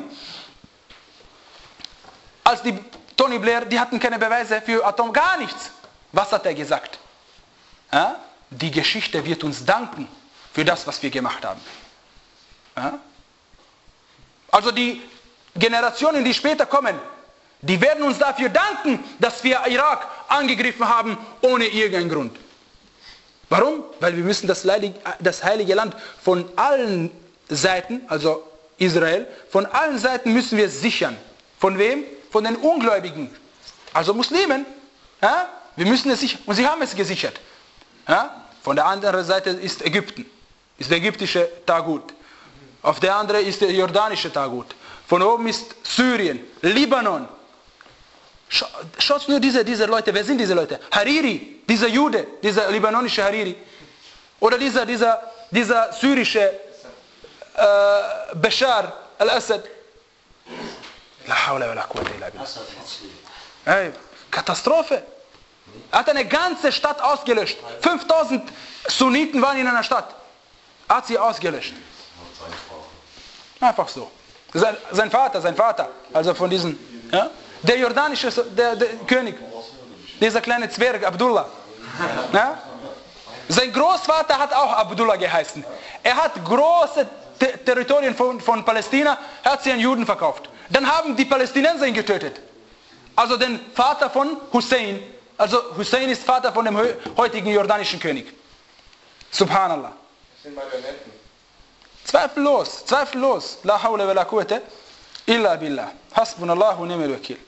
Als die Tony Blair, die hatten keine Beweise für Atom, gar nichts. Was hat er gesagt? Ja? Die Geschichte wird uns danken für das, was wir gemacht haben. Ja? Also die Generationen, die später kommen, die werden uns dafür danken, dass wir Irak angegriffen haben, ohne irgendeinen Grund. Warum? Weil wir müssen das heilige, das heilige Land von allen Seiten, also Israel, von allen Seiten müssen wir sichern. Von wem? Von den Ungläubigen, also Muslimen. Ja? Wir müssen es sichern. Und sie haben es gesichert. Ja? Von der anderen Seite ist Ägypten, ist der ägyptische Tagut. Auf der anderen ist der jordanische Tagut. Von oben ist Syrien, Libanon. Schaut nur diese, diese Leute, wer sind diese Leute? Hariri, dieser Jude, dieser libanonische Hariri. Oder dieser, dieser, dieser syrische äh, Bashar al-Assad. La hawla wa la quwwata illa billah. Hey, Katastrophe. Er hat eine ganze Stadt ausgelöscht. fünftausend Sunniten waren in einer Stadt. Er hat sie ausgelöscht. Einfach so. Sein, sein Vater, sein Vater, also von diesem, ja? Der jordanische der, der König, dieser kleine Zwerg, Abdullah. Ja? Sein Großvater hat auch Abdullah geheißen. Er hat große Ter Territorien von, von Palästina, er hat sie an Juden verkauft. Dann haben die Palästinenser ihn getötet. Also den Vater von Hussein. Also Hussein ist Vater von dem heutigen jordanischen König. Subhanallah. Das sind Marionetten. Zweifellos, zweifellos. La hawla wa la quwwata illa billah. Hasbunallahu wa ni'mal wakil.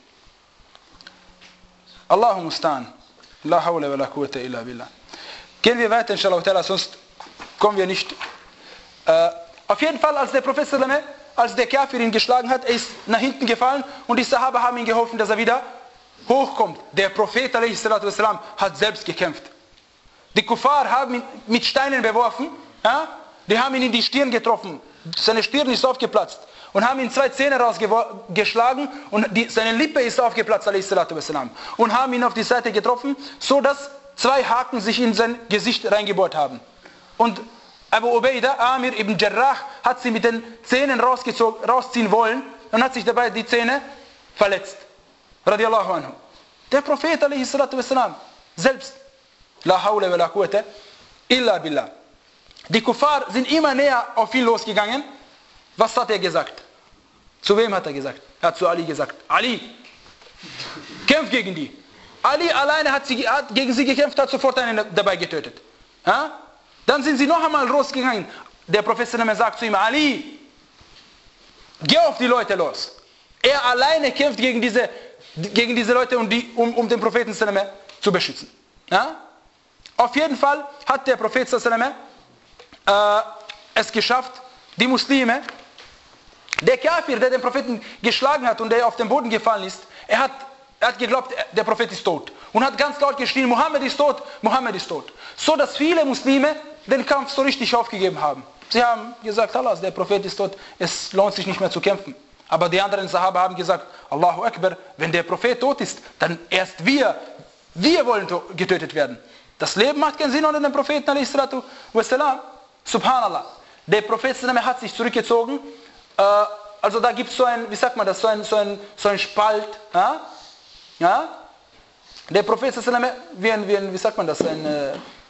Allahu musta'an. La hawla wa la quwwata illa billah. Gehen wir weiter, inshallah, sonst kommen wir nicht. Äh, auf jeden Fall, als der Prophet Salame, als der Kafir ihn geschlagen hat, er ist nach hinten gefallen und die Sahaba haben ihm geholfen, dass er wieder hochkommt. Der Prophet ﷺ hat selbst gekämpft. Die Kuffar haben ihn mit Steinen beworfen, ja? Die haben ihn in die Stirn getroffen. Seine Stirn ist aufgeplatzt und haben ihn zwei Zähne rausgeschlagen und die, seine Lippe ist aufgeplatzt ﷺ und haben ihn auf die Seite getroffen, so dass zwei Haken sich in sein Gesicht reingebohrt haben. Und Abu Ubaidah, Amir ibn Jarrah, hat sie mit den Zähnen rausziehen wollen und hat sich dabei die Zähne verletzt. Radiallahu anhu. Der Prophet ﷺ selbst. La hawla wa la quwwata illa billah. Die Kuffar sind immer näher auf ihn losgegangen. Was hat er gesagt? Zu wem hat er gesagt? Er hat zu Ali gesagt. Ali, kämpf gegen die. Ali alleine hat, sie, hat gegen sie gekämpft, hat sofort einen dabei getötet. Ja? Dann sind sie noch einmal losgegangen. Der Prophet sagt zu ihm, Ali, geh auf die Leute los. Er alleine kämpft gegen diese, gegen diese Leute, um, die, um, um den Propheten zu beschützen. Ja? Auf jeden Fall hat der Prophet äh, es geschafft, die Muslime, der Kafir, der den Propheten geschlagen hat und der auf den Boden gefallen ist, er hat, er hat geglaubt, der Prophet ist tot. Und hat ganz laut geschrien, Mohammed ist tot, Mohammed ist tot. So dass viele Muslime den Kampf so richtig aufgegeben haben. Sie haben gesagt, Allah, der Prophet ist tot, es lohnt sich nicht mehr zu kämpfen. Aber die anderen Sahaba haben gesagt, Allahu Akbar, wenn der Prophet tot ist, dann erst wir, wir wollen getötet werden. Das Leben macht keinen Sinn ohne den Propheten, alayhi salatu wassalam. Subhanallah. Der Prophet hat sich zurückgezogen. Äh, also da gibt es so ein, wie sagt man das, so ein, so ein, so ein Spalt. Ja? Ja? Der Prophet, wie ein, wie ein, wie sagt man das, ein, äh,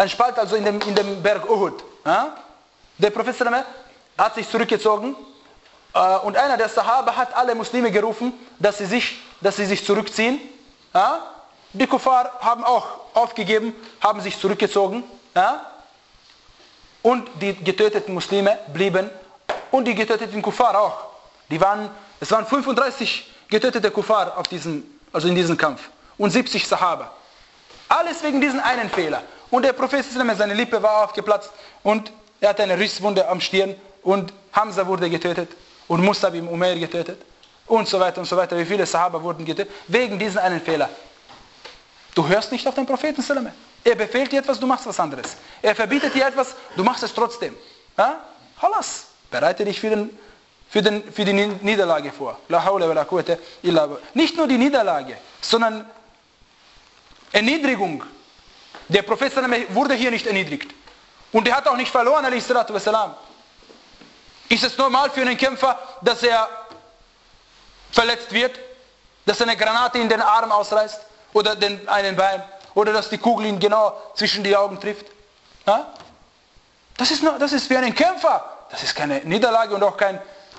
ein Spalt also in dem, in dem Berg Uhud. Ja? Der Prophet hat sich zurückgezogen äh, und einer der Sahaba hat alle Muslime gerufen, dass sie sich, dass sie sich zurückziehen. Ja? Die Kuffar haben auch aufgegeben, haben sich zurückgezogen. Ja? Und die getöteten Muslime blieben und die getöteten Kuffar auch. Die waren, es waren fünfunddreißig getötete Kuffar auf diesem, also in diesem Kampf und siebzig Sahaba. Alles wegen diesen einen Fehler. Und der Prophet, seine Lippe war aufgeplatzt und er hatte eine Risswunde am Stirn und Hamza wurde getötet und Musab ibn Umair getötet und so weiter und so weiter. Wie viele Sahaba wurden getötet? Wegen diesen einen Fehler. Du hörst nicht auf den Propheten. Er befehlt dir etwas, du machst was anderes. Er verbietet dir etwas, du machst es trotzdem. Ja? Halas, bereite dich für, den, für, den, für die Niederlage vor. La hawla wa la quwwata illa billah. Nicht nur die Niederlage, sondern Erniedrigung. Der Prophet wurde hier nicht erniedrigt. Und er hat auch nicht verloren, alayhi salatu wassalam. Ist es normal für einen Kämpfer, dass er verletzt wird? Dass er eine Granate in den Arm ausreißt? Oder den, einen Bein? Oder dass die Kugel ihn genau zwischen die Augen trifft? Ja? Das ist, nur, das ist für einen Kämpfer. Das ist keine Niederlage und auch kein,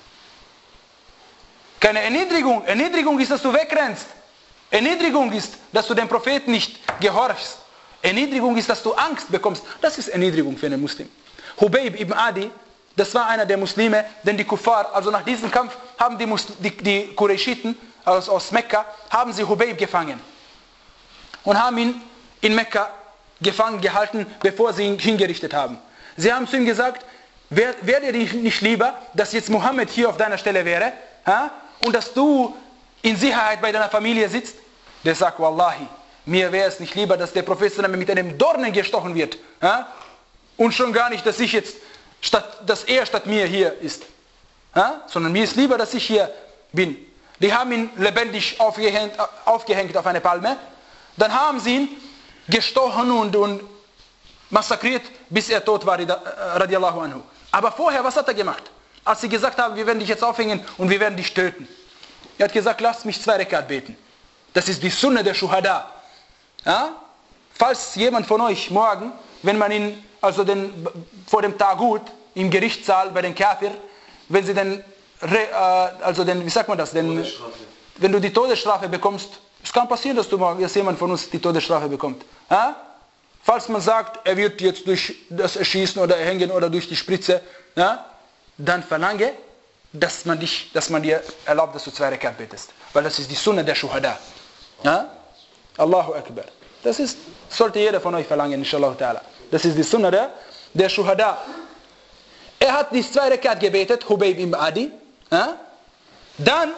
keine Erniedrigung. Erniedrigung ist, dass du wegrennst. Erniedrigung ist, dass du dem Propheten nicht gehorchst. Erniedrigung ist, dass du Angst bekommst. Das ist Erniedrigung für einen Muslim. Hubayb ibn Adi, das war einer der Muslime, denn die Kuffar, also nach diesem Kampf, haben die, Muslim, die, die Qurayshiten aus, aus Mekka, haben sie Hubayb gefangen. Und haben ihn in Mekka gefangen gehalten, bevor sie ihn hingerichtet haben. Sie haben zu ihm gesagt, wäre wär dir nicht lieber, dass jetzt Mohammed hier auf deiner Stelle wäre, ha? Und dass du in Sicherheit bei deiner Familie sitzt? Der sagt, Wallahi, mir wäre es nicht lieber, dass der Prophet mit einem Dornen gestochen wird. Ja? Und schon gar nicht, dass ich jetzt, statt, dass er statt mir hier ist. Ja? Sondern mir ist lieber, dass ich hier bin. Die haben ihn lebendig aufgehängt, aufgehängt auf eine Palme. Dann haben sie ihn gestochen und, und massakriert, bis er tot war, radiallahu anhu. Aber vorher, was hat er gemacht? Als sie gesagt haben, wir werden dich jetzt aufhängen und wir werden dich töten. Er hat gesagt, lasst mich zwei Rekat beten. Das ist die Sunna der Shuhada. Ja? Falls jemand von euch morgen, wenn man ihn, also den, vor dem Tagut, im Gerichtssaal bei den Kafir, wenn sie den, äh, also den, wie sagt man das, den, wenn du die Todesstrafe bekommst, es kann passieren, dass, du, dass jemand von uns die Todesstrafe bekommt. Ja? Falls man sagt, er wird jetzt durch das Erschießen oder Erhängen oder durch die Spritze, ja? Dann verlange, dass man, dich, dass man dir erlaubt, dass du zwei Rekat betest. Weil das ist die Sunna der Shuhada. Ja? Allahu Akbar. Das ist, sollte jeder von euch verlangen, inshallah ta'ala. Das ist die Sunna der, der Shuhada. Er hat die zwei Rekat gebetet, Hubayb ibn Adi. Ja? Dann,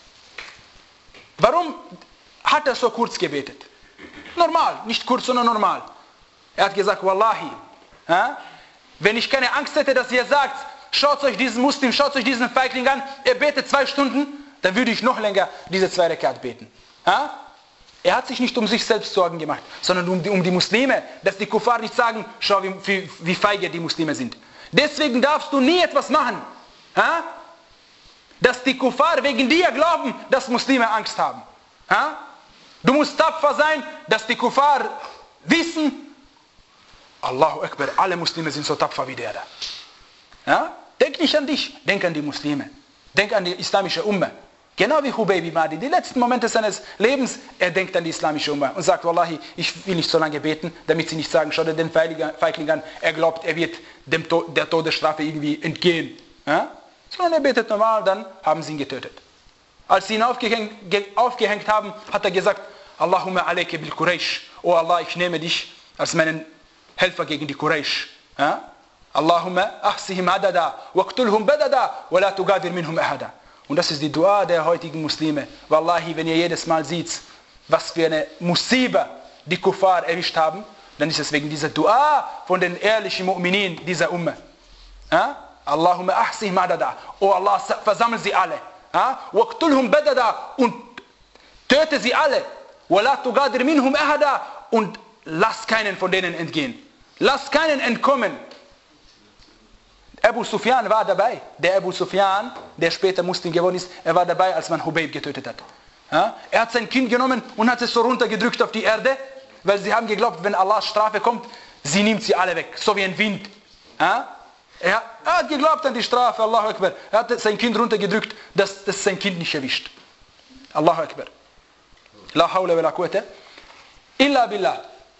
warum hat er so kurz gebetet? Normal, nicht kurz, sondern normal. Er hat gesagt, Wallahi, ja? Wenn ich keine Angst hätte, dass ihr sagt, schaut euch diesen Muslim, schaut euch diesen Feigling an, er betet zwei Stunden, dann würde ich noch länger diese zwei Rekat beten. Ja? Er hat sich nicht um sich selbst Sorgen gemacht, sondern um die, um die Muslime, dass die Kuffar nicht sagen, schau wie, wie, wie feige die Muslime sind. Deswegen darfst du nie etwas machen, ja? Dass die Kuffar wegen dir glauben, dass Muslime Angst haben. Ja? Du musst tapfer sein, dass die Kuffar wissen, Allahu Akbar, alle Muslime sind so tapfer wie der da. Ja? Denk nicht an dich, denk an die Muslime. Denk an die islamische Ummah. Genau wie Hubayb ibn Adi. Die letzten Momente seines Lebens, er denkt an die islamische Ummah und sagt, Wallahi, ich will nicht so lange beten, damit sie nicht sagen, schau dir den Feigling an, er glaubt, er wird dem to- der Todesstrafe irgendwie entgehen. Ja? Sondern er betet normal, dann haben sie ihn getötet. Als sie ihn aufgehängt, ge- aufgehängt haben, hat er gesagt, Allahumma alayka bil Quraysh. Oh Allah, ich nehme dich als meinen Helfer gegen die Quraysh. Ja? Allahumma ahsihim adada, waqtulhum badada, wa la tugadir minhum ahada. Und das ist die Dua der heutigen Muslime. Wallahi, wenn ihr jedes Mal seht, was für eine Musiba die Kuffar erwischt haben, dann ist es wegen dieser Dua von den ehrlichen Mu'minin dieser Ummah. Ja? Allahumma ahsihim adada. Oh Allah, versammel sie alle. Ja? Waqtulhum badada. Und töte sie alle. Wa la tugadir minhum ahada. Und lass keinen von denen entgehen. Lass keinen entkommen. Abu Sufyan war dabei. Der Abu Sufyan, der später Muslim geworden ist, er war dabei, als man Hubayb getötet hat. Ja? Er hat sein Kind genommen und hat es so runtergedrückt auf die Erde, weil sie haben geglaubt, wenn Allahs Strafe kommt, sie nimmt sie alle weg, so wie ein Wind. Ja? Er, er hat geglaubt an die Strafe, Allahu Akbar. Er hat sein Kind runtergedrückt, dass das sein Kind nicht erwischt. Allahu Akbar. La hawla wa la quwwata illa billah.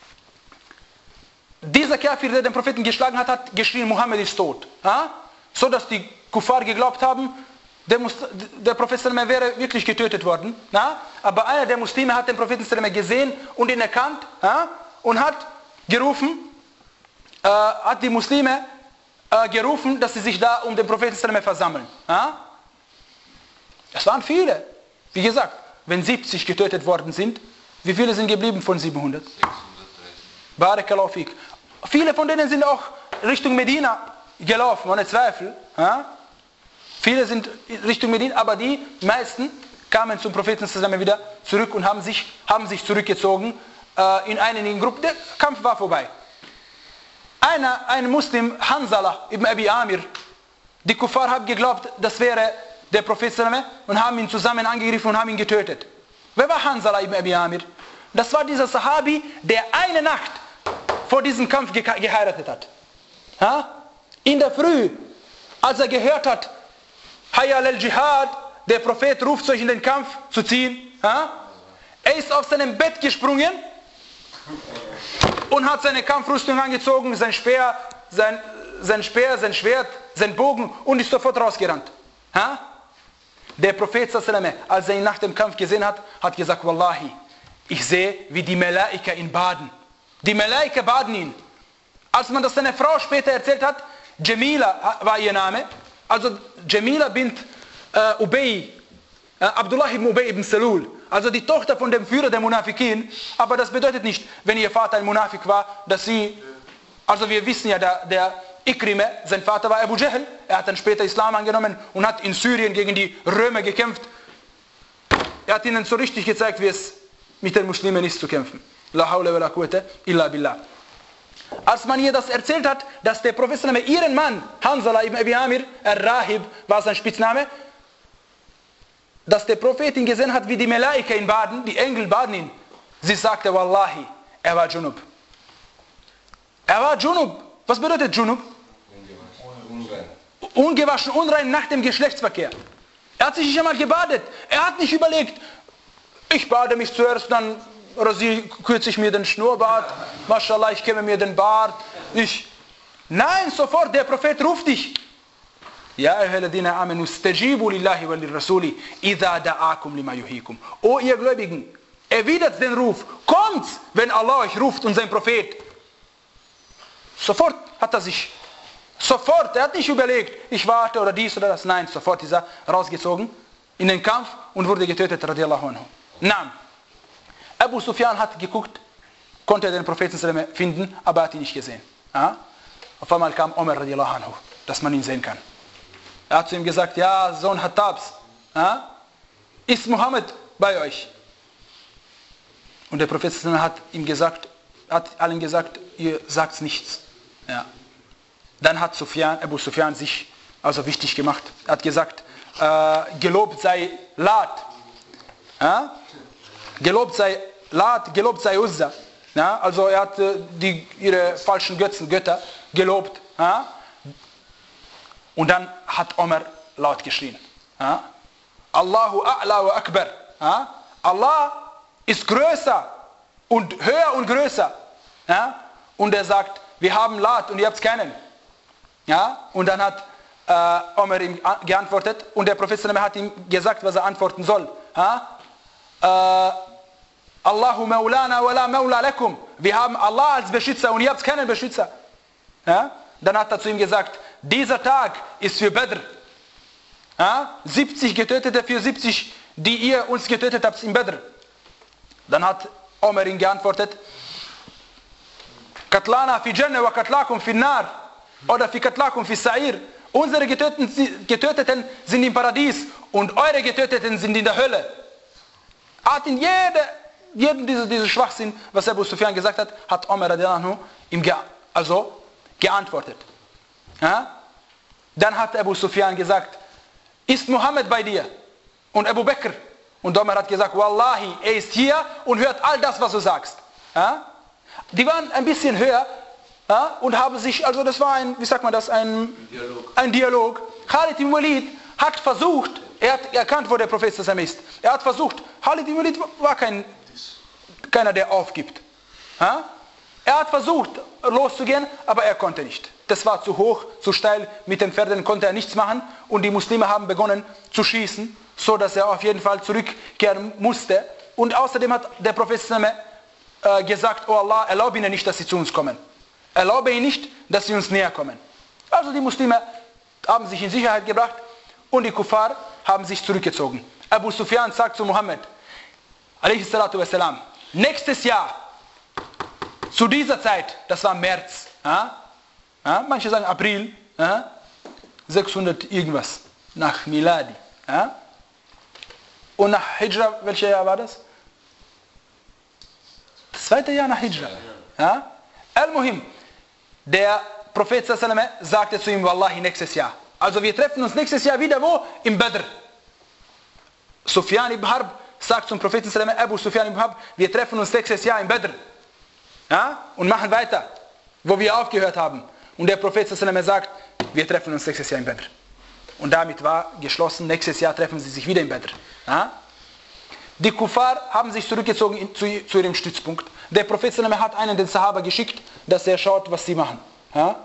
Dieser Kafir, der den Propheten geschlagen hat, hat geschrien, Muhammad ist tot. Ja? So dass die Kuffar geglaubt haben, der, Mus der Prophet wäre wirklich getötet worden. Ja? Aber einer der Muslime hat den Propheten gesehen und ihn erkannt, ja? Und hat gerufen, äh, hat die Muslime äh, gerufen, dass sie sich da um den Propheten versammeln. Ja? Es waren viele. Wie gesagt, wenn siebzig getötet worden sind, wie viele sind geblieben von siebenhundert? Barakallahu fik. Viele von denen sind auch Richtung Medina gelaufen, ohne Zweifel. Ja? Viele sind Richtung Medina, aber die meisten kamen zum Propheten zusammen wieder zurück und haben sich, haben sich zurückgezogen äh, in einigen Gruppen. Der Kampf war vorbei. Einer, ein Muslim, Hanzala ibn Abi Amir, die Kuffar haben geglaubt, das wäre der Prophet und haben ihn zusammen angegriffen und haben ihn getötet. Wer war Hanzala ibn Abi Amir? Das war dieser Sahabi, der eine Nacht vor diesem Kampf ge geheiratet hat. Ja? In der Früh, als er gehört hat, Hayya al-Jihad, der Prophet ruft euch in den Kampf zu ziehen. Ja? Er ist auf seinem Bett gesprungen und hat seine Kampfrüstung angezogen, sein Speer, sein, sein Speer, sein Schwert, sein Bogen und ist sofort rausgerannt. Ja? Der Prophet, als er ihn nach dem Kampf gesehen hat, hat gesagt, Wallahi, ich sehe, wie die Malaika ihn baden. Die Malaika baden ihn. Als man das seiner Frau später erzählt hat, Jamila war ihr Name, also Jamila bint äh, Ubay, äh, Abdullah ibn Ubay ibn Salul, also die Tochter von dem Führer der Munafikin, aber das bedeutet nicht, wenn ihr Vater ein Munafik war, dass sie, also wir wissen ja, der, der Ikrime, sein Vater war Abu Jahl, er hat dann später Islam angenommen und hat in Syrien gegen die Römer gekämpft. Er hat ihnen so richtig gezeigt, wie es mit den Muslimen ist zu kämpfen. La hawla wa la quwwata illa billah. Als man ihr das erzählt hat, dass der Prophet ihren Mann, Hanzala ibn Abi Amir, Ar-Rahib war sein Spitzname, dass der Prophet ihn gesehen hat, wie die Malaika ihn baden, die Engel baden ihn. Sie sagte, Wallahi, er war Junub. Er war Junub. Was bedeutet Junub? Ungewaschen. Ungewaschen, unrein nach dem Geschlechtsverkehr. Er hat sich nicht einmal gebadet. Er hat nicht überlegt, ich bade mich zuerst, dann kürze ich mir den Schnurrbart, Mashallah, ich kämme mir den Bart. Ich. Nein, sofort, der Prophet ruft dich. Ja, ayyuhalladhina amanu stajibu lillahi wa lirrasuli idha da'akum lima yuhikum. O ihr Gläubigen, erwidert den Ruf. Kommt, wenn Allah euch ruft und sein Prophet. Sofort hat er sich, sofort, er hat nicht überlegt, ich warte oder dies oder das. Nein, sofort ist er rausgezogen in den Kampf und wurde getötet, radiallahu anhu. Nein. Abu Sufyan hat geguckt, konnte den Propheten finden, aber hat ihn nicht gesehen. Ja? Auf einmal kam Umar radiallahu anhu, dass man ihn sehen kann. Er hat zu ihm gesagt, ja, Sohn Hattabs, ja? Ist Mohammed bei euch? Und der Prophet hat ihm gesagt, hat allen gesagt, ihr sagt nichts. Ja. Dann hat Sufyan, Abu Sufyan sich also wichtig gemacht. Er hat gesagt, äh, gelobt sei Lat. Ja? Gelobt sei Lat, gelobt sei Uzza. Ja? Also er hat äh, die, ihre falschen Götzen, Götter gelobt. Ja? Und dann hat Omar laut geschrien. Ja? Allahu a'la wa akbar. Ja? Allah ist größer und höher und größer. Ja? Und er sagt, wir haben Lat und ihr habt keinen. Ja? Und dann hat äh, Omar ihm geantwortet und der Prophet hat ihm gesagt, was er antworten soll. Ja? Äh, Allahu maulana wa la maula lakum. Wir haben Allah als Beschützer und ihr habt keinen Beschützer. Ja? Dann hat er zu ihm gesagt, dieser Tag ist für Badr. Ja? siebzig Getötete für siebzig, die ihr uns getötet habt in Badr. Dann hat Omar ihm geantwortet, Katlana fi Jannah wa Katlakum fi Nar oder fi Katlakum fi Sa'ir. Unsere Getöteten, Getöteten sind im Paradies und eure Getöteten sind in der Hölle. Hat in jede, jeden diese, diese Schwachsinn, was Abu Sufyan gesagt hat, hat Omar radiallahu ihm ge, also geantwortet. Ja? Dann hat Abu Sufyan gesagt, ist Mohammed bei dir? Und Abu Bakr. Und Omar hat gesagt, Wallahi, er ist hier und hört all das, was du sagst. Ja? Die waren ein bisschen höher ja, und haben sich, also das war ein, wie sagt man das, ein Dialog. Ein Dialog. Khalid ibn Walid hat versucht, er hat erkannt, wo der Prophet ist. Er hat versucht, Khalid ibn Walid war kein, keiner, der aufgibt. Ja? Er hat versucht, loszugehen, aber er konnte nicht. Das war zu hoch, zu steil, mit den Pferden konnte er nichts machen und die Muslime haben begonnen zu schießen, so dass er auf jeden Fall zurückkehren musste. Und außerdem hat der Prophet äh, gesagt, oh Allah, erlaube ihnen nicht, dass sie zu uns kommen. Erlaube ihnen nicht, dass sie uns näher kommen. Also die Muslime haben sich in Sicherheit gebracht und die Kuffar haben sich zurückgezogen. Abu Sufyan sagt zu Muhammad, alaihi salatu wassalam, nächstes Jahr, zu dieser Zeit, das war März, ja, ja, manche sagen April, ja, sechshundert irgendwas, nach Miladi. Ja, und nach Hijra, welches Jahr war das? Das zweite Jahr nach Hijra. Ja? Al-Muhim, der Prophet sagte zu ihm, Wallahi, nächstes Jahr. Also wir treffen uns nächstes Jahr wieder wo? Im Badr. Sufyan ibn Harb sagt zum Propheten, Abu Sufyan ibn Harb, wir treffen uns nächstes Jahr im Badr. Ja? Und machen weiter, wo wir aufgehört haben. Und der Prophet sagt, wir treffen uns nächstes Jahr im Badr. Und damit war geschlossen, nächstes Jahr treffen sie sich wieder im Badr. Ja? Die Kuffar haben sich zurückgezogen in, zu, zu ihrem Stützpunkt. Der Prophet hat einen den Sahaba geschickt, dass er schaut, was sie machen. Ja?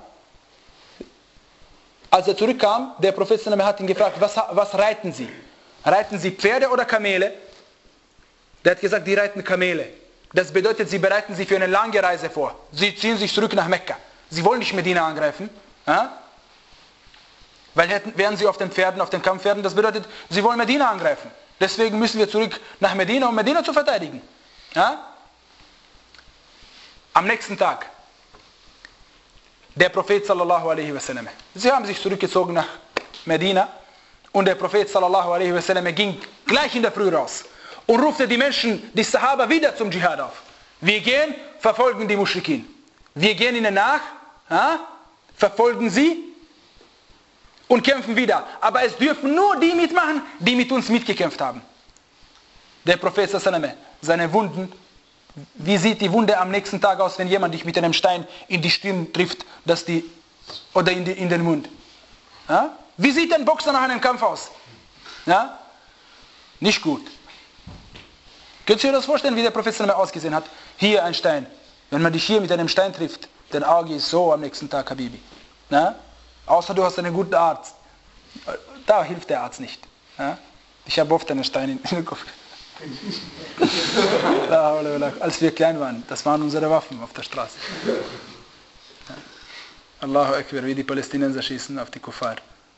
Als er zurückkam, der Prophet hat ihn gefragt, was, was reiten sie? Reiten sie Pferde oder Kamele? Der hat gesagt, die reiten Kamele. Das bedeutet, sie bereiten sich für eine lange Reise vor. Sie ziehen sich zurück nach Mekka. Sie wollen nicht Medina angreifen. Ja? Weil hätten, wären sie auf den Pferden, auf den Kampfpferden, das bedeutet, sie wollen Medina angreifen. Deswegen müssen wir zurück nach Medina, um Medina zu verteidigen. Ja? Am nächsten Tag, der Prophet sallallahu alaihi wasallam, sie haben sich zurückgezogen nach Medina und der Prophet sallallahu alaihi wasallam ging gleich in der Früh raus und rufte die Menschen, die Sahaba, wieder zum Dschihad auf. Wir gehen, verfolgen die Muschrikin. Wir gehen ihnen nach, ja? Verfolgen sie und kämpfen wieder. Aber es dürfen nur die mitmachen, die mit uns mitgekämpft haben. Der Prophet sallallahu, seine Wunden, wie sieht die Wunde am nächsten Tag aus, wenn jemand dich mit einem Stein in die Stirn trifft, dass die, oder in, die, in den Mund? Ja? Wie sieht ein Boxer nach einem Kampf aus? Ja? Nicht gut. Könnt ihr euch das vorstellen, wie der Prophet sallallahu ausgesehen hat? Hier ein Stein. Wenn man dich hier mit einem Stein trifft, dein Auge ist so am nächsten Tag, Habibi. Ja? Außer du hast einen guten Arzt. Da hilft der Arzt nicht. Ja? Ich habe oft einen Stein in den Kopf. Als wir klein waren, das waren unsere Waffen auf der Straße. Ja. Allahu Akbar, wie die Palästinenser schießen auf die Kuffar.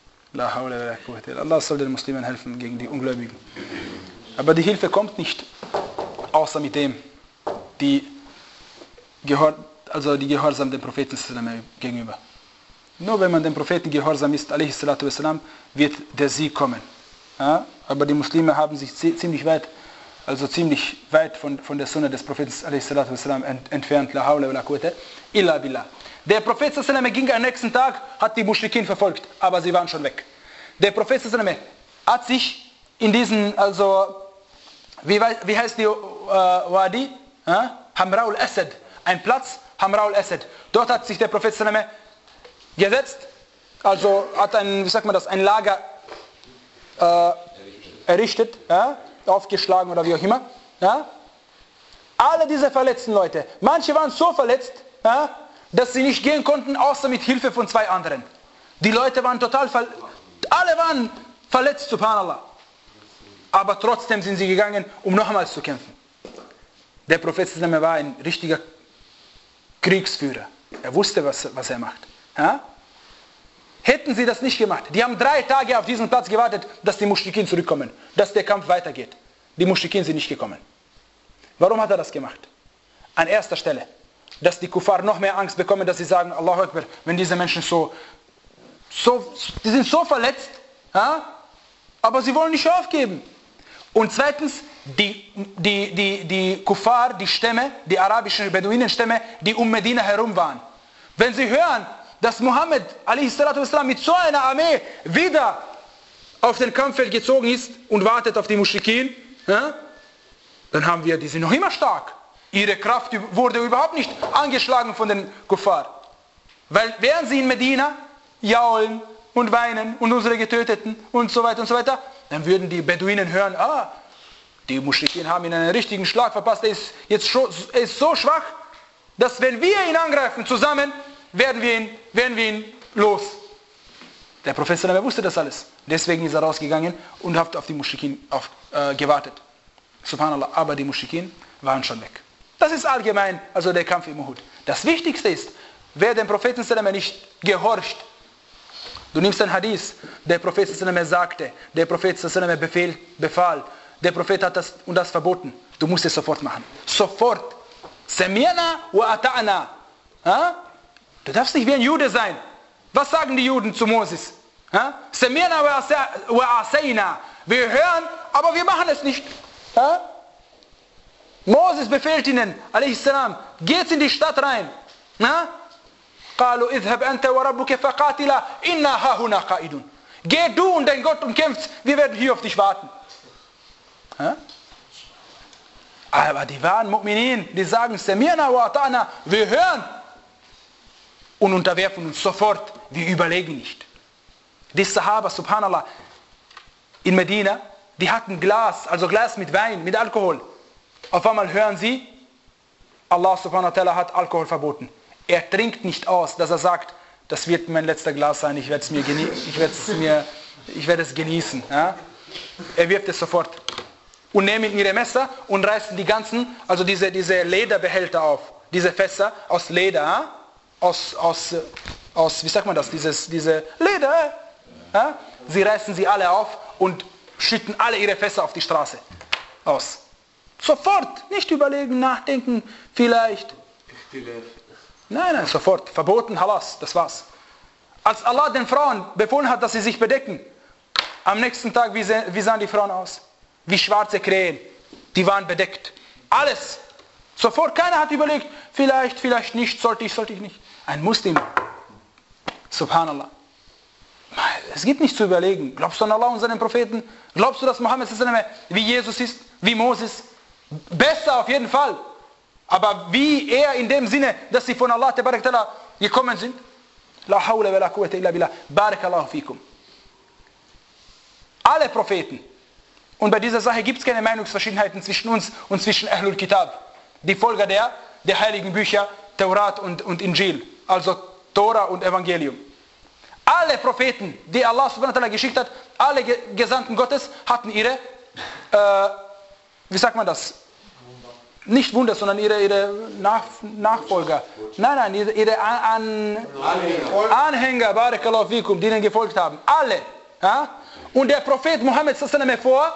Allah soll den Muslimen helfen gegen die Ungläubigen. Aber die Hilfe kommt nicht, außer mit dem, die, Gehor, also die Gehorsam dem Propheten gegenüber. Nur wenn man dem Propheten gehorsam ist, alaihi salatu wassalam, wird der Sieg kommen. Ja? Aber die Muslime haben sich ziemlich weit, also ziemlich weit von, von der Sunna des Propheten alaihi salatu wassalam ent, entfernt. La hawla wa la quwwata illa billah. Der Prophet sallam ging am nächsten Tag, hat die Muschrikin verfolgt, aber sie waren schon weg. Der Prophet sallam hat sich in diesen, also, wie, wie heißt die uh, Wadi? Ja? Hamra al-Asad, ein Platz, Hamra al-Asad. Dort hat sich der Prophet sallam gesetzt, also hat ein, wie sagt man das, ein Lager äh, errichtet, ja, aufgeschlagen oder wie auch immer. Ja. Alle diese verletzten Leute, manche waren so verletzt, ja, dass sie nicht gehen konnten, außer mit Hilfe von zwei anderen. Die Leute waren total verletzt, alle waren verletzt, subhanallah. Aber trotzdem sind sie gegangen, um nochmals zu kämpfen. Der Prophet war ein richtiger Kriegsführer. Er wusste, was, was er macht. Ja? Hätten sie das nicht gemacht, die haben drei Tage auf diesen Platz gewartet, dass die Muschrikin zurückkommen, dass der Kampf weitergeht. Die Muschrikin sind nicht gekommen. Warum hat er das gemacht? An erster Stelle, dass die Kuffar noch mehr Angst bekommen, dass sie sagen, Allahu Akbar, wenn diese Menschen so, so die sind so verletzt, ja? Aber sie wollen nicht aufgeben. Und zweitens, die, die, die, die Kuffar, die Stämme, die arabischen Beduinenstämme, die um Medina herum waren. Wenn sie hören, dass Muhammad alaihi salatu wassalam mit so einer Armee wieder auf den Kampffeld gezogen ist und wartet auf die Muschrikin, ja, dann haben wir, die sind noch immer stark. Ihre Kraft wurde überhaupt nicht angeschlagen von den Kuffar. Weil wären sie in Medina jaulen und weinen und unsere Getöteten und so weiter und so weiter, dann würden die Beduinen hören, ah, die Muschrikin haben ihn einen richtigen Schlag verpasst, er ist jetzt schon, er ist so schwach, dass wenn wir ihn angreifen zusammen, werden wir ihn, werden wir ihn los. Der Prophet sallallahu wusste das alles. Deswegen ist er rausgegangen und hat auf die Muschrikin auf, äh, gewartet. Subhanallah, aber die Muschrikin waren schon weg. Das ist allgemein, also der Kampf im Uhud. Das Wichtigste ist, wer dem Propheten sallallahu nicht gehorcht. Du nimmst ein Hadith, der Prophet sallallahu sagte, der Prophet sallallahu befehl, befahl, der Prophet hat das und das verboten. Du musst es sofort machen. Sofort. Sami'na wa ata'na. Du darfst nicht wie ein Jude sein. Was sagen die Juden zu Moses? Sami'na wa asayna. Wir hören, aber wir machen es nicht. Ha? Moses befehlt ihnen, a.s., geht in die Stadt rein. Ha? قالوا اذهب أنت وربك فقاتلا إنا هاهنا قائدون. Geh du und dein Gott und kämpft, wir werden hier auf dich warten. Ha? Aber die wahren Mu'minin, die sagen, Sami'na wa ata'na, wir hören und unterwerfen uns sofort, wir überlegen nicht. Die Sahaba, subhanallah, in Medina, die hatten Glas, also Glas mit Wein, mit Alkohol. Auf einmal hören sie, Allah subhanahu wa ta'ala hat Alkohol verboten. Er trinkt nicht aus, dass er sagt, das wird mein letzter Glas sein, ich werde es mir, genie- ich werde es, mir, ich werde es genießen. Ja? Er wirft es sofort. Und nehmen ihre Messer und reißen die ganzen, also diese, diese Lederbehälter auf. Diese Fässer aus Leder, ja? aus, aus, aus, wie sagt man das, Dieses, diese Leder. Ja? Sie reißen sie alle auf und schütten alle ihre Fässer auf die Straße aus. Sofort, nicht überlegen, nachdenken, vielleicht. Nein, nein, sofort. Verboten, Halas, das war's. Als Allah den Frauen befohlen hat, dass sie sich bedecken, am nächsten Tag, wie, seh, wie sahen die Frauen aus? Wie schwarze Krähen. Die waren bedeckt. Alles. Sofort, keiner hat überlegt, vielleicht, vielleicht nicht, sollte ich, sollte ich nicht. Ein Muslim. Subhanallah. Es gibt nichts zu überlegen. Glaubst du an Allah und seinen Propheten? Glaubst du, dass Mohammed wie Jesus ist? Wie Moses? Besser auf jeden Fall. Aber wie er in dem Sinne, dass sie von Allah gekommen sind? La hawla wa la quwwata illa billah. Barakallahu fikum. Alle Propheten. Und bei dieser Sache gibt es keine Meinungsverschiedenheiten zwischen uns und zwischen Ahlul Kitab. Die Folger der, der heiligen Bücher, Taurat und, und Injil. Also Tora und Evangelium. Alle Propheten, die Allah subhanahu wa ta'ala geschickt hat, alle Gesandten Gottes hatten ihre, äh, wie sagt man das? Nicht Wunder, sondern ihre, ihre Nach, Nachfolger. Nein, nein, ihre, ihre An, Anhänger, Anhänger Barakallahu fikum, die ihnen gefolgt haben. Alle. Ja? Und der Prophet Mohammed vor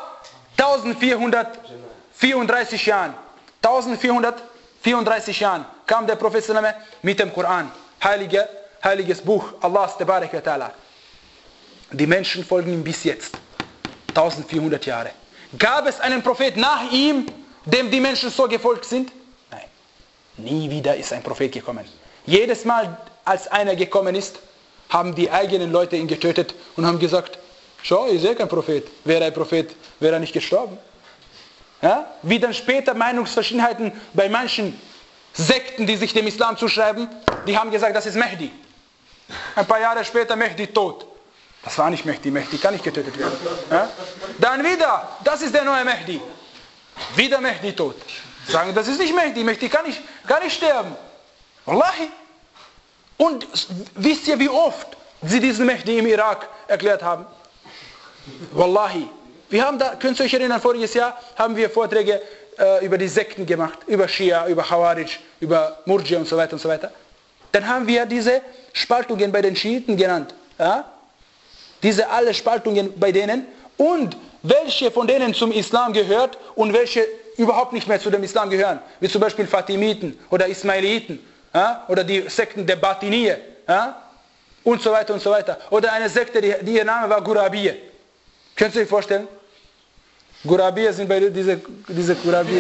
eintausendvierhundertvierunddreißig Jahren, eintausendvierhundertvierunddreißig Jahren kam der Prophet mit dem Koran. Heilige, heiliges Buch Allahs Tabarak wa Ta'ala. Die Menschen folgen ihm bis jetzt. eintausendvierhundert Jahre. Gab es einen Prophet nach ihm, dem die Menschen so gefolgt sind? Nein. Nie wieder ist ein Prophet gekommen. Jedes Mal, als einer gekommen ist, haben die eigenen Leute ihn getötet und haben gesagt, schau, ihr seid kein Prophet. Wäre ein Prophet, wäre er nicht gestorben. Ja? Wie dann später Meinungsverschiedenheiten bei manchen Sekten, die sich dem Islam zuschreiben, die haben gesagt, das ist Mehdi. Ein paar Jahre später Mehdi tot. Das war nicht Mehdi, Mehdi kann nicht getötet werden. Ja? Dann wieder, das ist der neue Mehdi. Wieder Mehdi tot. Sagen, das ist nicht Mehdi, Mehdi kann nicht, kann nicht sterben. Wallahi. Und wisst ihr, wie oft sie diesen Mehdi im Irak erklärt haben? Wallahi. Wir haben da, könnt ihr euch erinnern, voriges Jahr haben wir Vorträge äh, über die Sekten gemacht, über Schia, über Khawarij, über Murji und so weiter und so weiter. Dann haben wir diese Spaltungen bei den Schiiten genannt. Ja? Diese alle Spaltungen bei denen und welche von denen zum Islam gehört und welche überhaupt nicht mehr zu dem Islam gehören. Wie zum Beispiel Fatimiten oder Ismailiten ja? Oder die Sekten der Batiniye ja? Und so weiter und so weiter. Oder eine Sekte, die, die ihr Name war Gurabiye. Könnt ihr euch vorstellen? Gurabiye sind bei diese, diese Gurabiye.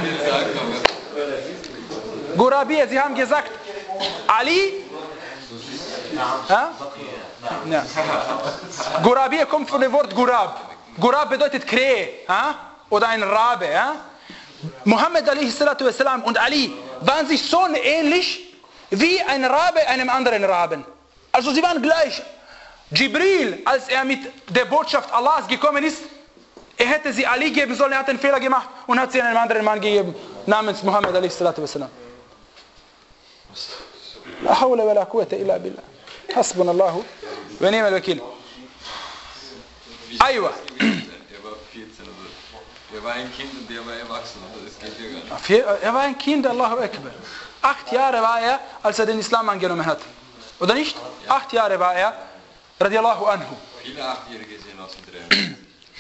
Gurabiye, sie haben gesagt, Ali, ja? Ja. Gurabiye kommt von dem Wort Gurab. Gurab bedeutet Krähe ja? Oder ein Rabe. Ja? Muhammad a.s. und Ali waren sich so ähnlich, wie ein Rabe einem anderen Raben. Also sie waren gleich. Jibril, als er mit der Botschaft Allahs gekommen ist, er hätte sie Ali geben sollen, er hat einen Fehler gemacht und hat sie einem anderen Mann gegeben, namens Muhammad alaihi salatu wassalam. La hawla wa la quwwata illa billah. Hasbunallahu wa ni'mal wakil. Aywa. Er war vierzehn oder er war ein Kind und der war erwachsen. Das geht ja gar nicht. Er war ein Kind, Allahu Akbar. Acht Jahre war er, als er den Islam angenommen hat. Oder nicht? Acht Jahre war er, radiallahu anhu. Viele Achtjährige sehen aus dem Drehen.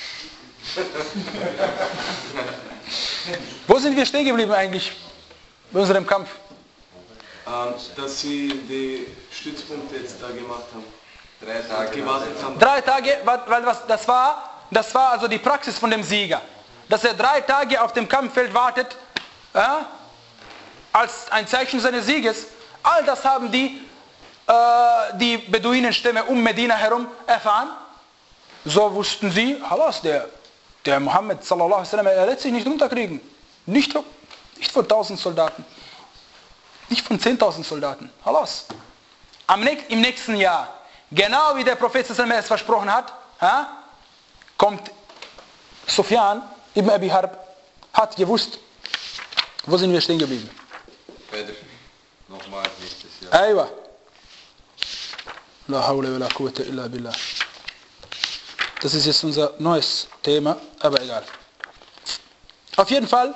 Wo sind wir stehen geblieben eigentlich bei unserem Kampf? Ähm, dass sie die Stützpunkte jetzt da gemacht haben. Drei Tage gewartet haben. Drei Tage, weil was, das war, das war also die Praxis von dem Sieger. Dass er drei Tage auf dem Kampffeld wartet, äh, als ein Zeichen seines Sieges. All das haben die, äh, die Beduinenstämme um Medina herum erfahren. So wussten sie, Halas, der, der Mohammed sallallahu alaihi wasallam, er lässt sich nicht runterkriegen. Nicht, nicht von tausend Soldaten. Nicht von zehntausend Soldaten. Halas. Am, Im nächsten Jahr, genau wie der Prophet sallallahu alaihi wasallam es versprochen hat, ha, kommt Sufyan ibn Abi Harb, hat gewusst, wo sind wir stehen geblieben? Badr. Nochmal nächstes Jahr. Aywa. La hawla wa la quwwata illa billah. Das ist jetzt unser neues Thema, aber egal. Auf jeden Fall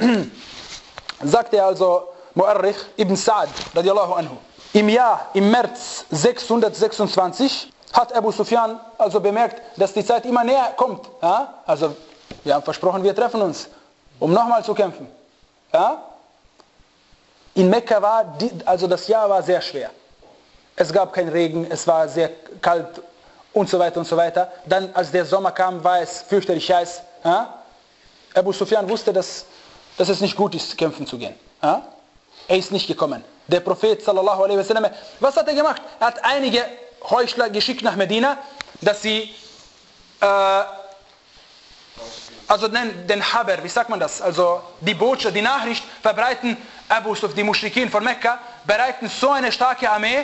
sagt er also Mu'arrikh ibn Sa'd radiallahu anhu. Im Jahr, im März sechshundertsechsundzwanzig hat Abu Sufyan also bemerkt, dass die Zeit immer näher kommt. Ja? Also wir haben versprochen, wir treffen uns, um nochmal zu kämpfen. Ja? In Mekka war, die, also das Jahr war sehr schwer. Es gab keinen Regen, es war sehr kalt und so weiter und so weiter. Dann, als der Sommer kam, war es fürchterlich heiß. Ja? Abu Sufyan wusste, dass, dass es nicht gut ist, kämpfen zu gehen. Ja? Er ist nicht gekommen. Der Prophet sallallahu alaihi wasallam, was hat er gemacht? Er hat einige Heuchler geschickt nach Medina, dass sie äh, also den, den Haber, wie sagt man das? Also die Botschaft, die Nachricht verbreiten, Abu Sufyan, die Muschrikin von Mekka, bereiten so eine starke Armee,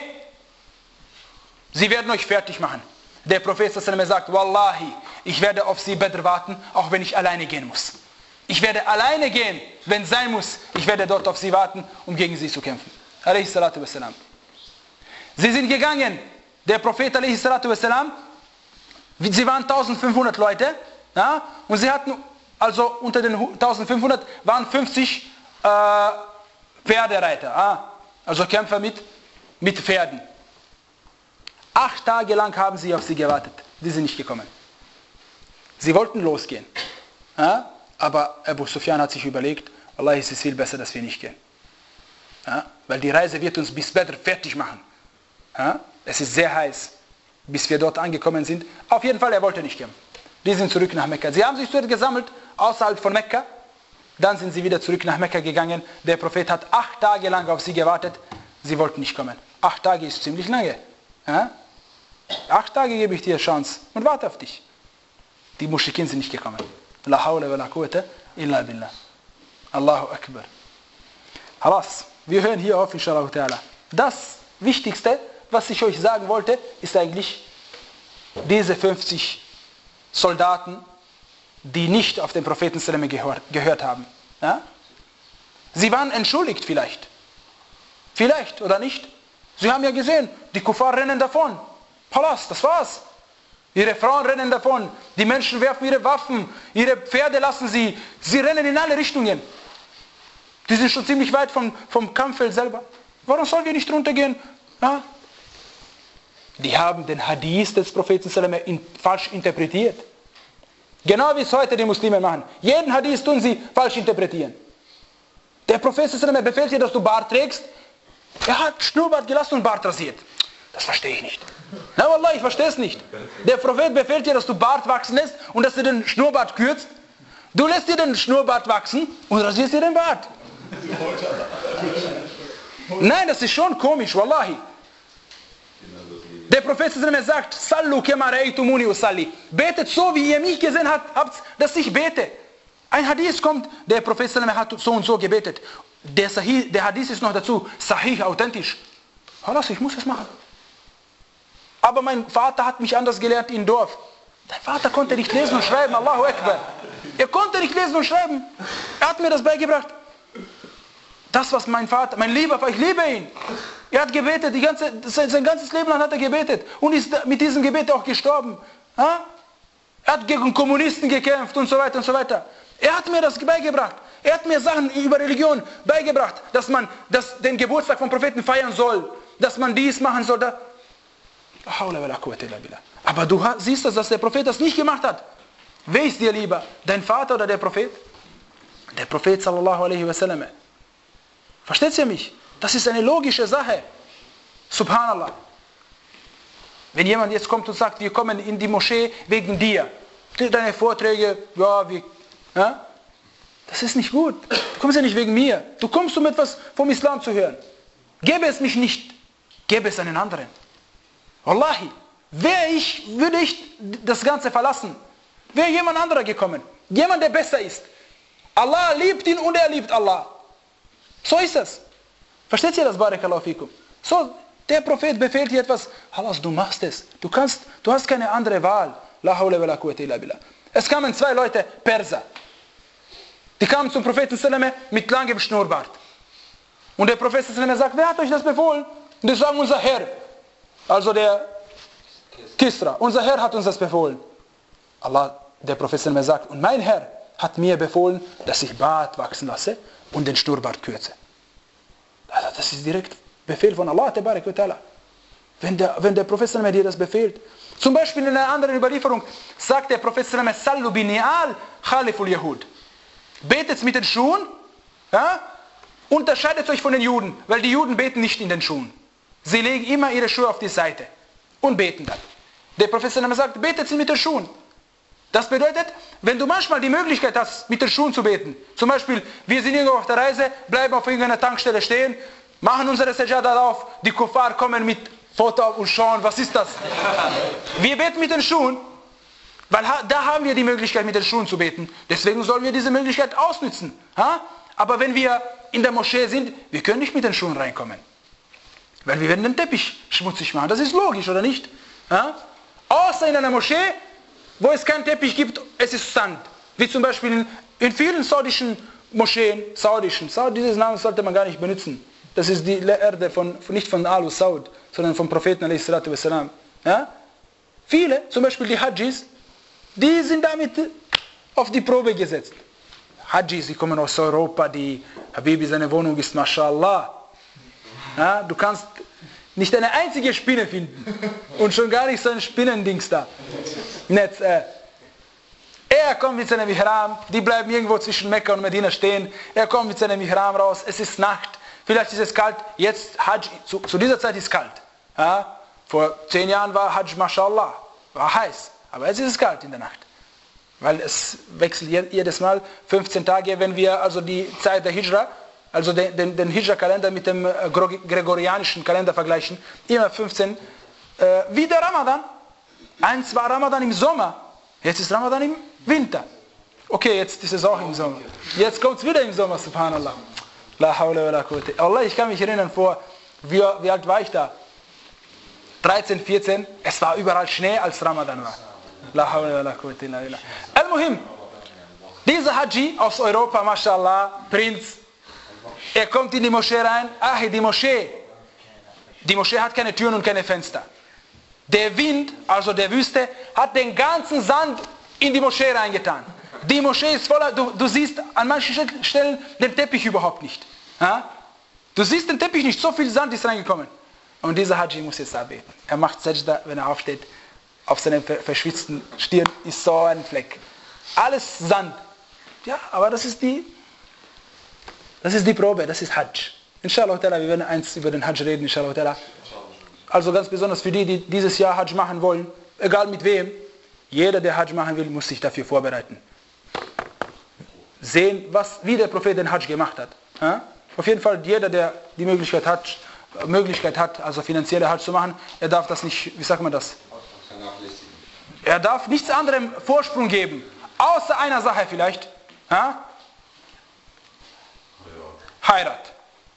sie werden euch fertig machen. Der Prophet sallallahu alaihi wasallam sagt, Wallahi, ich werde auf sie Badr warten, auch wenn ich alleine gehen muss. Ich werde alleine gehen, wenn es sein muss. Ich werde dort auf sie warten, um gegen sie zu kämpfen. Alayhi salatu wassalam. Sie sind gegangen. Der Prophet alayhi salatu wassalam, sie waren eintausendfünfhundert Leute, ja, und sie hatten, also unter den eintausendfünfhundert waren fünfzig äh, Pferdereiter, ah, also Kämpfer mit, mit Pferden. Acht Tage lang haben sie auf sie gewartet. Sie sind nicht gekommen. Sie wollten losgehen. Ja, aber Abu Sufyan hat sich überlegt, Allah, es ist viel besser, dass wir nicht gehen. Ja, weil die Reise wird uns bis Badr fertig machen. Ja, es ist sehr heiß, bis wir dort angekommen sind. Auf jeden Fall, er wollte nicht gehen. Die sind zurück nach Mekka. Sie haben sich dort gesammelt, außerhalb von Mekka. Dann sind sie wieder zurück nach Mekka gegangen. Der Prophet hat acht Tage lang auf sie gewartet. Sie wollten nicht kommen. Acht Tage ist ziemlich lange. Ja? Acht Tage gebe ich dir Chance und warte auf dich. Die Muschrikin sind nicht gekommen. La hawla wa la quwwata illa billah. Allahu Akbar. Halas, wir hören hier auf, inshallah ta'ala. Das Wichtigste, was ich euch sagen wollte, ist eigentlich diese fünfzig Soldaten, die nicht auf den Propheten sallam gehört, gehört haben. Ja? Sie waren entschuldigt vielleicht. Vielleicht oder nicht. Sie haben ja gesehen, die Kuffar rennen davon. Halas, das war's. Ihre Frauen rennen davon. Die Menschen werfen ihre Waffen. Ihre Pferde lassen sie. Sie rennen in alle Richtungen. Die sind schon ziemlich weit vom, vom Kampffeld selber. Warum sollen wir nicht runtergehen? Ja? Die haben den Hadith des Propheten sallam in, falsch interpretiert. Genau wie es heute die Muslime machen. Jeden Hadith tun sie falsch interpretieren. Der Prophet sallam befehlt dir, dass du Bart trägst. Er hat Schnurrbart gelassen und Bart rasiert. Das verstehe ich nicht. Na wallah, ich verstehe es nicht. Der Prophet befehlt dir, dass du Bart wachsen lässt und dass du den Schnurrbart kürzt. Du lässt dir den Schnurrbart wachsen und rasierst dir den Bart. Nein, das ist schon komisch, wallahi. Der Prophet sagt, Sallu kama ra'aytumuni usalli. Betet so, wie ihr mich gesehen habt, dass ich bete. Ein Hadith kommt, der Prophet hat so und so gebetet. der, Sahih, der Hadith ist noch dazu sahih, authentisch. Halas, ich muss es machen. Aber mein Vater hat mich anders gelehrt im Dorf. Dein Vater konnte nicht lesen und schreiben, Allahu Akbar. Er konnte nicht lesen und schreiben. Er hat mir das beigebracht. Das, was mein Vater, mein lieber Vater, ich liebe ihn. Er hat gebetet, die ganze, sein ganzes Leben lang hat er gebetet und ist mit diesem Gebet auch gestorben. Er hat gegen Kommunisten gekämpft und so weiter und so weiter. Er hat mir das beigebracht. Er hat mir Sachen über Religion beigebracht, dass man das, den Geburtstag vom Propheten feiern soll, dass man dies machen soll. Da. Aber du siehst, dass der Prophet das nicht gemacht hat. Wer ist dir lieber? Dein Vater oder der Prophet? Der Prophet sallallahu alaihi wasallam. Versteht ihr mich? Das ist eine logische Sache. Subhanallah. Wenn jemand jetzt kommt und sagt, wir kommen in die Moschee wegen dir. Deine Vorträge, ja, wie, ja? Das ist nicht gut. Du kommst ja nicht wegen mir. Du kommst, um etwas vom Islam zu hören. Gäbe es mich nicht, gäbe es einen anderen. Wallahi, wäre ich, würde ich das Ganze verlassen. Wäre jemand anderer gekommen. Jemand, der besser ist. Allah liebt ihn und er liebt Allah. So ist es. Versteht ihr das, Barakallahu fikum? So, der Prophet befehlt dir etwas. Halas, du machst es. Du kannst, du hast keine andere Wahl. La hawla wa la quwwata illa billah. Es kamen zwei Leute, Perser. Die kamen zum Propheten sallam mit langem Schnurrbart. Und der Prophet sallam sagt, wer hat euch das befohlen? Und die sagen, unser Herr. Also der Kisra. Unser Herr hat uns das befohlen. Allah, der Prophet sallam sagt, und mein Herr hat mir befohlen, dass ich Bart wachsen lasse und den Schnurrbart kürze. Also das ist direkt Befehl von Allah. Wenn der, wenn der Prophet sallam dir das befehlt. Zum Beispiel in einer anderen Überlieferung sagt der Prophet sallam, Sallu bi ni'al khaliful Yahud. Betet mit den Schuhen, ja? Unterscheidet euch von den Juden, weil die Juden beten nicht in den Schuhen. Sie legen immer ihre Schuhe auf die Seite und beten dann. Der Prophet sagt, betet mit den Schuhen. Das bedeutet, wenn du manchmal die Möglichkeit hast, mit den Schuhen zu beten, zum Beispiel, wir sind irgendwo auf der Reise, bleiben auf irgendeiner Tankstelle stehen, machen unsere Sajada auf, die Kuffar kommen mit Foto und schauen, was ist das? Wir beten mit den Schuhen, weil da haben wir die Möglichkeit, mit den Schuhen zu beten. Deswegen sollen wir diese Möglichkeit ausnützen. Ha? Aber wenn wir in der Moschee sind, wir können nicht mit den Schuhen reinkommen. Weil wir werden den Teppich schmutzig machen. Das ist logisch, oder nicht? Ha? Außer in einer Moschee, wo es keinen Teppich gibt, es ist Sand. Wie zum Beispiel in, in vielen saudischen Moscheen, saudischen, Saud, dieses Namen sollte man gar nicht benutzen. Das ist die Erde von, nicht von Alu Saud, sondern vom Propheten a s. Ja? Viele, zum Beispiel die Hajjis, die sind damit auf die Probe gesetzt. Hajjis, die kommen aus Europa, die Habibi, seine Wohnung ist Mashallah. Ja, du kannst nicht eine einzige Spinne finden. Und schon gar nicht so ein Spinnendings da. Netz, äh. Er kommt mit seinem Ihram, die bleiben irgendwo zwischen Mekka und Medina stehen. Er kommt mit seinem Ihram raus, es ist Nacht. Vielleicht ist es kalt, jetzt Hajj, zu, zu dieser Zeit ist es kalt. Ja? Vor zehn Jahren war Hajj, Mashallah, war heiß. Aber jetzt ist es kalt in der Nacht. Weil es wechselt jedes Mal fünfzehn Tage, wenn wir also die Zeit der Hijra, also den, den, den Hijra-Kalender mit dem gregorianischen Kalender vergleichen, immer fünfzehn, äh, wie der Ramadan. Eins war Ramadan im Sommer, jetzt ist Ramadan im Winter. Okay, jetzt ist es auch im Sommer. Jetzt kommt es wieder im Sommer, subhanallah. La hawla wa la quwwata. Allah, ich kann mich erinnern, vor, wie, wie alt war ich da? dreizehn, vierzehn, es war überall Schnee, als Ramadan war. La hawla wa la quwwata illa billah. Al-Muhim, dieser Haji aus Europa, mashallah, Prinz, er kommt in die Moschee rein, ach, die Moschee, die Moschee hat keine Türen und keine Fenster. Der Wind, also der Wüste, hat den ganzen Sand in die Moschee reingetan. Die Moschee ist voller, du, du siehst an manchen Stellen den Teppich überhaupt nicht. Ja? Du siehst den Teppich nicht, so viel Sand ist reingekommen. Und dieser Haji muss jetzt da beten. Er macht Sajda, wenn er aufsteht, auf seinem verschwitzten Stirn ist so ein Fleck. Alles Sand. Ja, aber das ist die, das ist die Probe, das ist Hajj. Inshallah, wir werden eins über den Hajj reden, inshallah. Also ganz besonders für die, die dieses Jahr Hajj machen wollen, egal mit wem, jeder, der Hajj machen will, muss sich dafür vorbereiten. Sehen, was, wie der Prophet den Hajj gemacht hat. Ja? Auf jeden Fall, jeder, der die Möglichkeit hat, Möglichkeit hat, also finanzielle Hajj zu machen, er darf das nicht, wie sagt man das? Er darf nichts anderem Vorsprung geben, außer einer Sache vielleicht. Ja? Hajj. Heirat.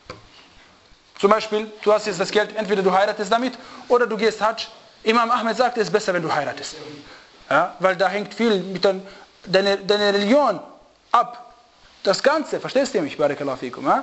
Zum Beispiel, du hast jetzt das Geld, entweder du heiratest damit oder du gehst Hajj. Imam Ahmed sagt, es ist besser, wenn du heiratest. Ja, weil da hängt viel mit deiner deine, deine Religion ab. Das Ganze, verstehst du mich, Barakallahu fikum? Ja?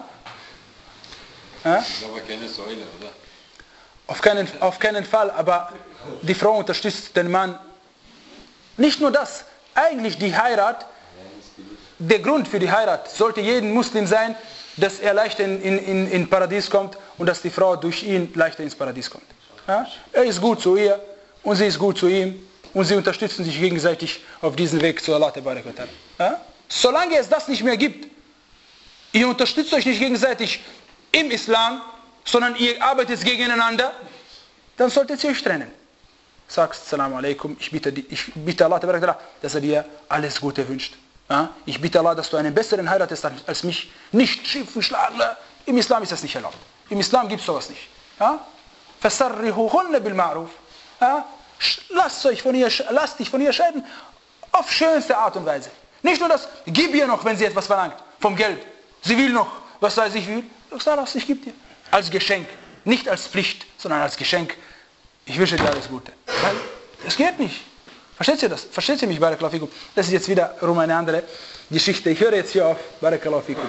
Ja? Das ist aber keine Säule, oder? Auf keinen, auf keinen Fall, aber die Frau unterstützt den Mann. Nicht nur das, eigentlich die Heirat, der Grund für die Heirat sollte jeden Muslim sein, dass er leichter in, in, in Paradies kommt und dass die Frau durch ihn leichter ins Paradies kommt. Ja? Er ist gut zu ihr und sie ist gut zu ihm und sie unterstützen sich gegenseitig auf diesem Weg zu Allah. Ja? Solange es das nicht mehr gibt, ihr unterstützt euch nicht gegenseitig im Islam, sondern ihr arbeitet gegeneinander, dann solltet ihr euch trennen. Sagst, Assalamu alaikum, ich bitte, ich bitte Allah, dass er dir alles Gute wünscht. Ja? Ich bitte Allah, dass du einen besseren heiratest als mich. Nicht schimpfen, schlagen. Im Islam ist das nicht erlaubt. Im Islam gibt es sowas nicht. Ja? Fasarrihuhunna bil ma'ruf. Ja? Lasst euch von ihr, lasst dich von ihr scheiden auf schönste Art und Weise. Nicht nur das, gib ihr noch, wenn sie etwas verlangt, vom Geld. Sie will noch, was weiß ich will. Du sagst, ich gebe dir. Als Geschenk. Nicht als Pflicht, sondern als Geschenk. Ich wünsche dir alles Gute. Weil es geht nicht. Versteht ihr das? Versteht ihr mich, Barakallahu fikum? Das ist jetzt wiederum eine andere Geschichte. Ich höre jetzt hier auf, Barakallahu fikum.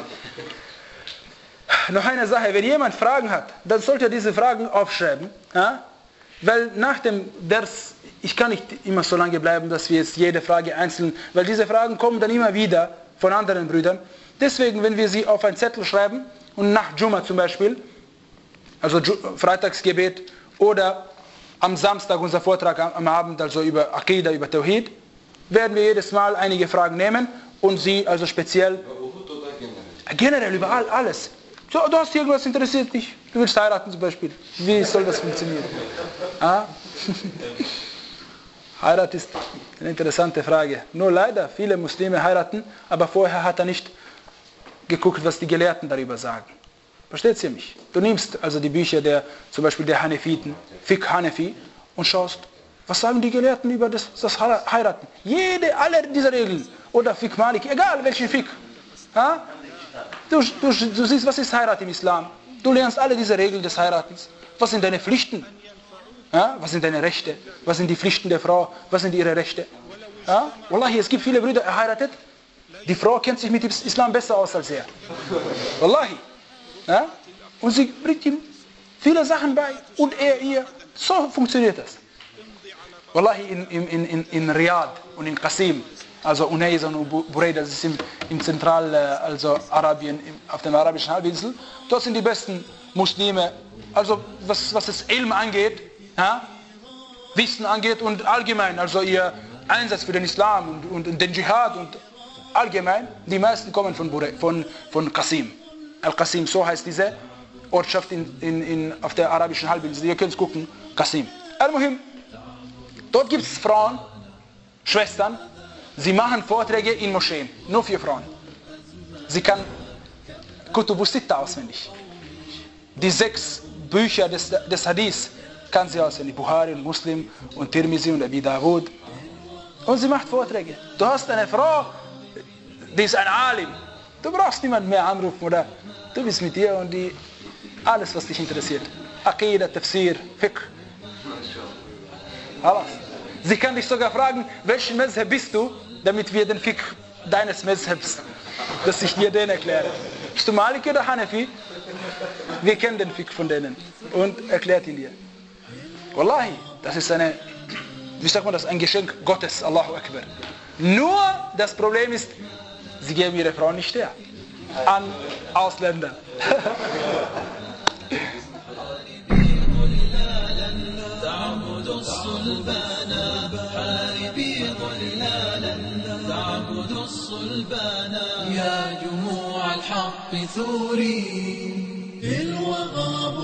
Noch eine Sache, wenn jemand Fragen hat, dann sollte er diese Fragen aufschreiben. Ja? Weil nach dem Ders, ich kann nicht immer so lange bleiben, dass wir jetzt jede Frage einzeln, weil diese Fragen kommen dann immer wieder von anderen Brüdern. Deswegen, wenn wir sie auf einen Zettel schreiben und nach Jumma zum Beispiel, also Freitagsgebet oder am Samstag unser Vortrag am Abend, also über Aqidah, über Tawhid, werden wir jedes Mal einige Fragen nehmen und sie also speziell, generell überall, alles. So, du hast irgendwas interessiert dich, du willst heiraten zum Beispiel. Wie soll das funktionieren? Ah? Heirat ist eine interessante Frage. Nur leider, viele Muslime heiraten, aber vorher hat er nicht geguckt, was die Gelehrten darüber sagen. Versteht ihr mich? Du nimmst also die Bücher der, zum Beispiel der Hanefiten, Fiqh Hanefi, und schaust, was sagen die Gelehrten über das, das Heiraten? Jede, alle dieser Regeln, oder Fiqh Maliki, egal welchen Fiqh. Ja? Du, du, du siehst, was ist Heirat im Islam? Du lernst alle diese Regeln des Heiratens. Was sind deine Pflichten? Ja? Was sind deine Rechte? Was sind die Pflichten der Frau? Was sind ihre Rechte? Ja? Wallahi, es gibt viele Brüder, er heiratet. Die Frau kennt sich mit dem Islam besser aus als er. Wallahi. Ja? Und sie bringt ihm viele Sachen bei und er ihr. So funktioniert das. Wallahi, in, in, in, in Riyadh und in Qasim, also Unais und Buraida, das ist im, im Zentral, also Arabien, auf dem arabischen Halbinsel, dort sind die besten Muslime, also was, was das Ilm angeht, ja? Wissen angeht und allgemein, also ihr Einsatz für den Islam und, und den Dschihad und allgemein, die meisten kommen von, von, von Qasim. Al-Qasim, so heißt diese Ortschaft in, in, in, auf der arabischen Halbinsel. Ihr könnt es gucken, Qasim. Al-Muhim, dort gibt es Frauen, Schwestern, sie machen Vorträge in Moscheen, nur für Frauen. Sie kann Kutubu Sitta auswendig. Die sechs Bücher des, des Hadith kann sie auswendig. Bukhari und Muslim und Tirmizi und Abi Dawud. Und sie macht Vorträge. Du hast eine Frau, die ist ein Alim. Du brauchst niemanden mehr anrufen, oder? Du bist mit ihr und die, alles, was dich interessiert. Aqidah, Tafsir, Fiqh. Alles. Sie kann dich sogar fragen, welchen Mezhab bist du, damit wir den Fiqh deines Mezhabs, dass ich dir den erkläre. Bist du Maliki oder Hanafi? Wir kennen den Fiqh von denen und erklärt ihn dir. Wallahi, das ist eine, wie sagt man das, ein Geschenk Gottes, Allahu Akbar. Nur das Problem ist, sie geben ihre Frauen nicht her an Ausländer. تعبد الصلبان حاربي ضلالا تعبد الصلبان يا جموع الحق ثوري في الوغى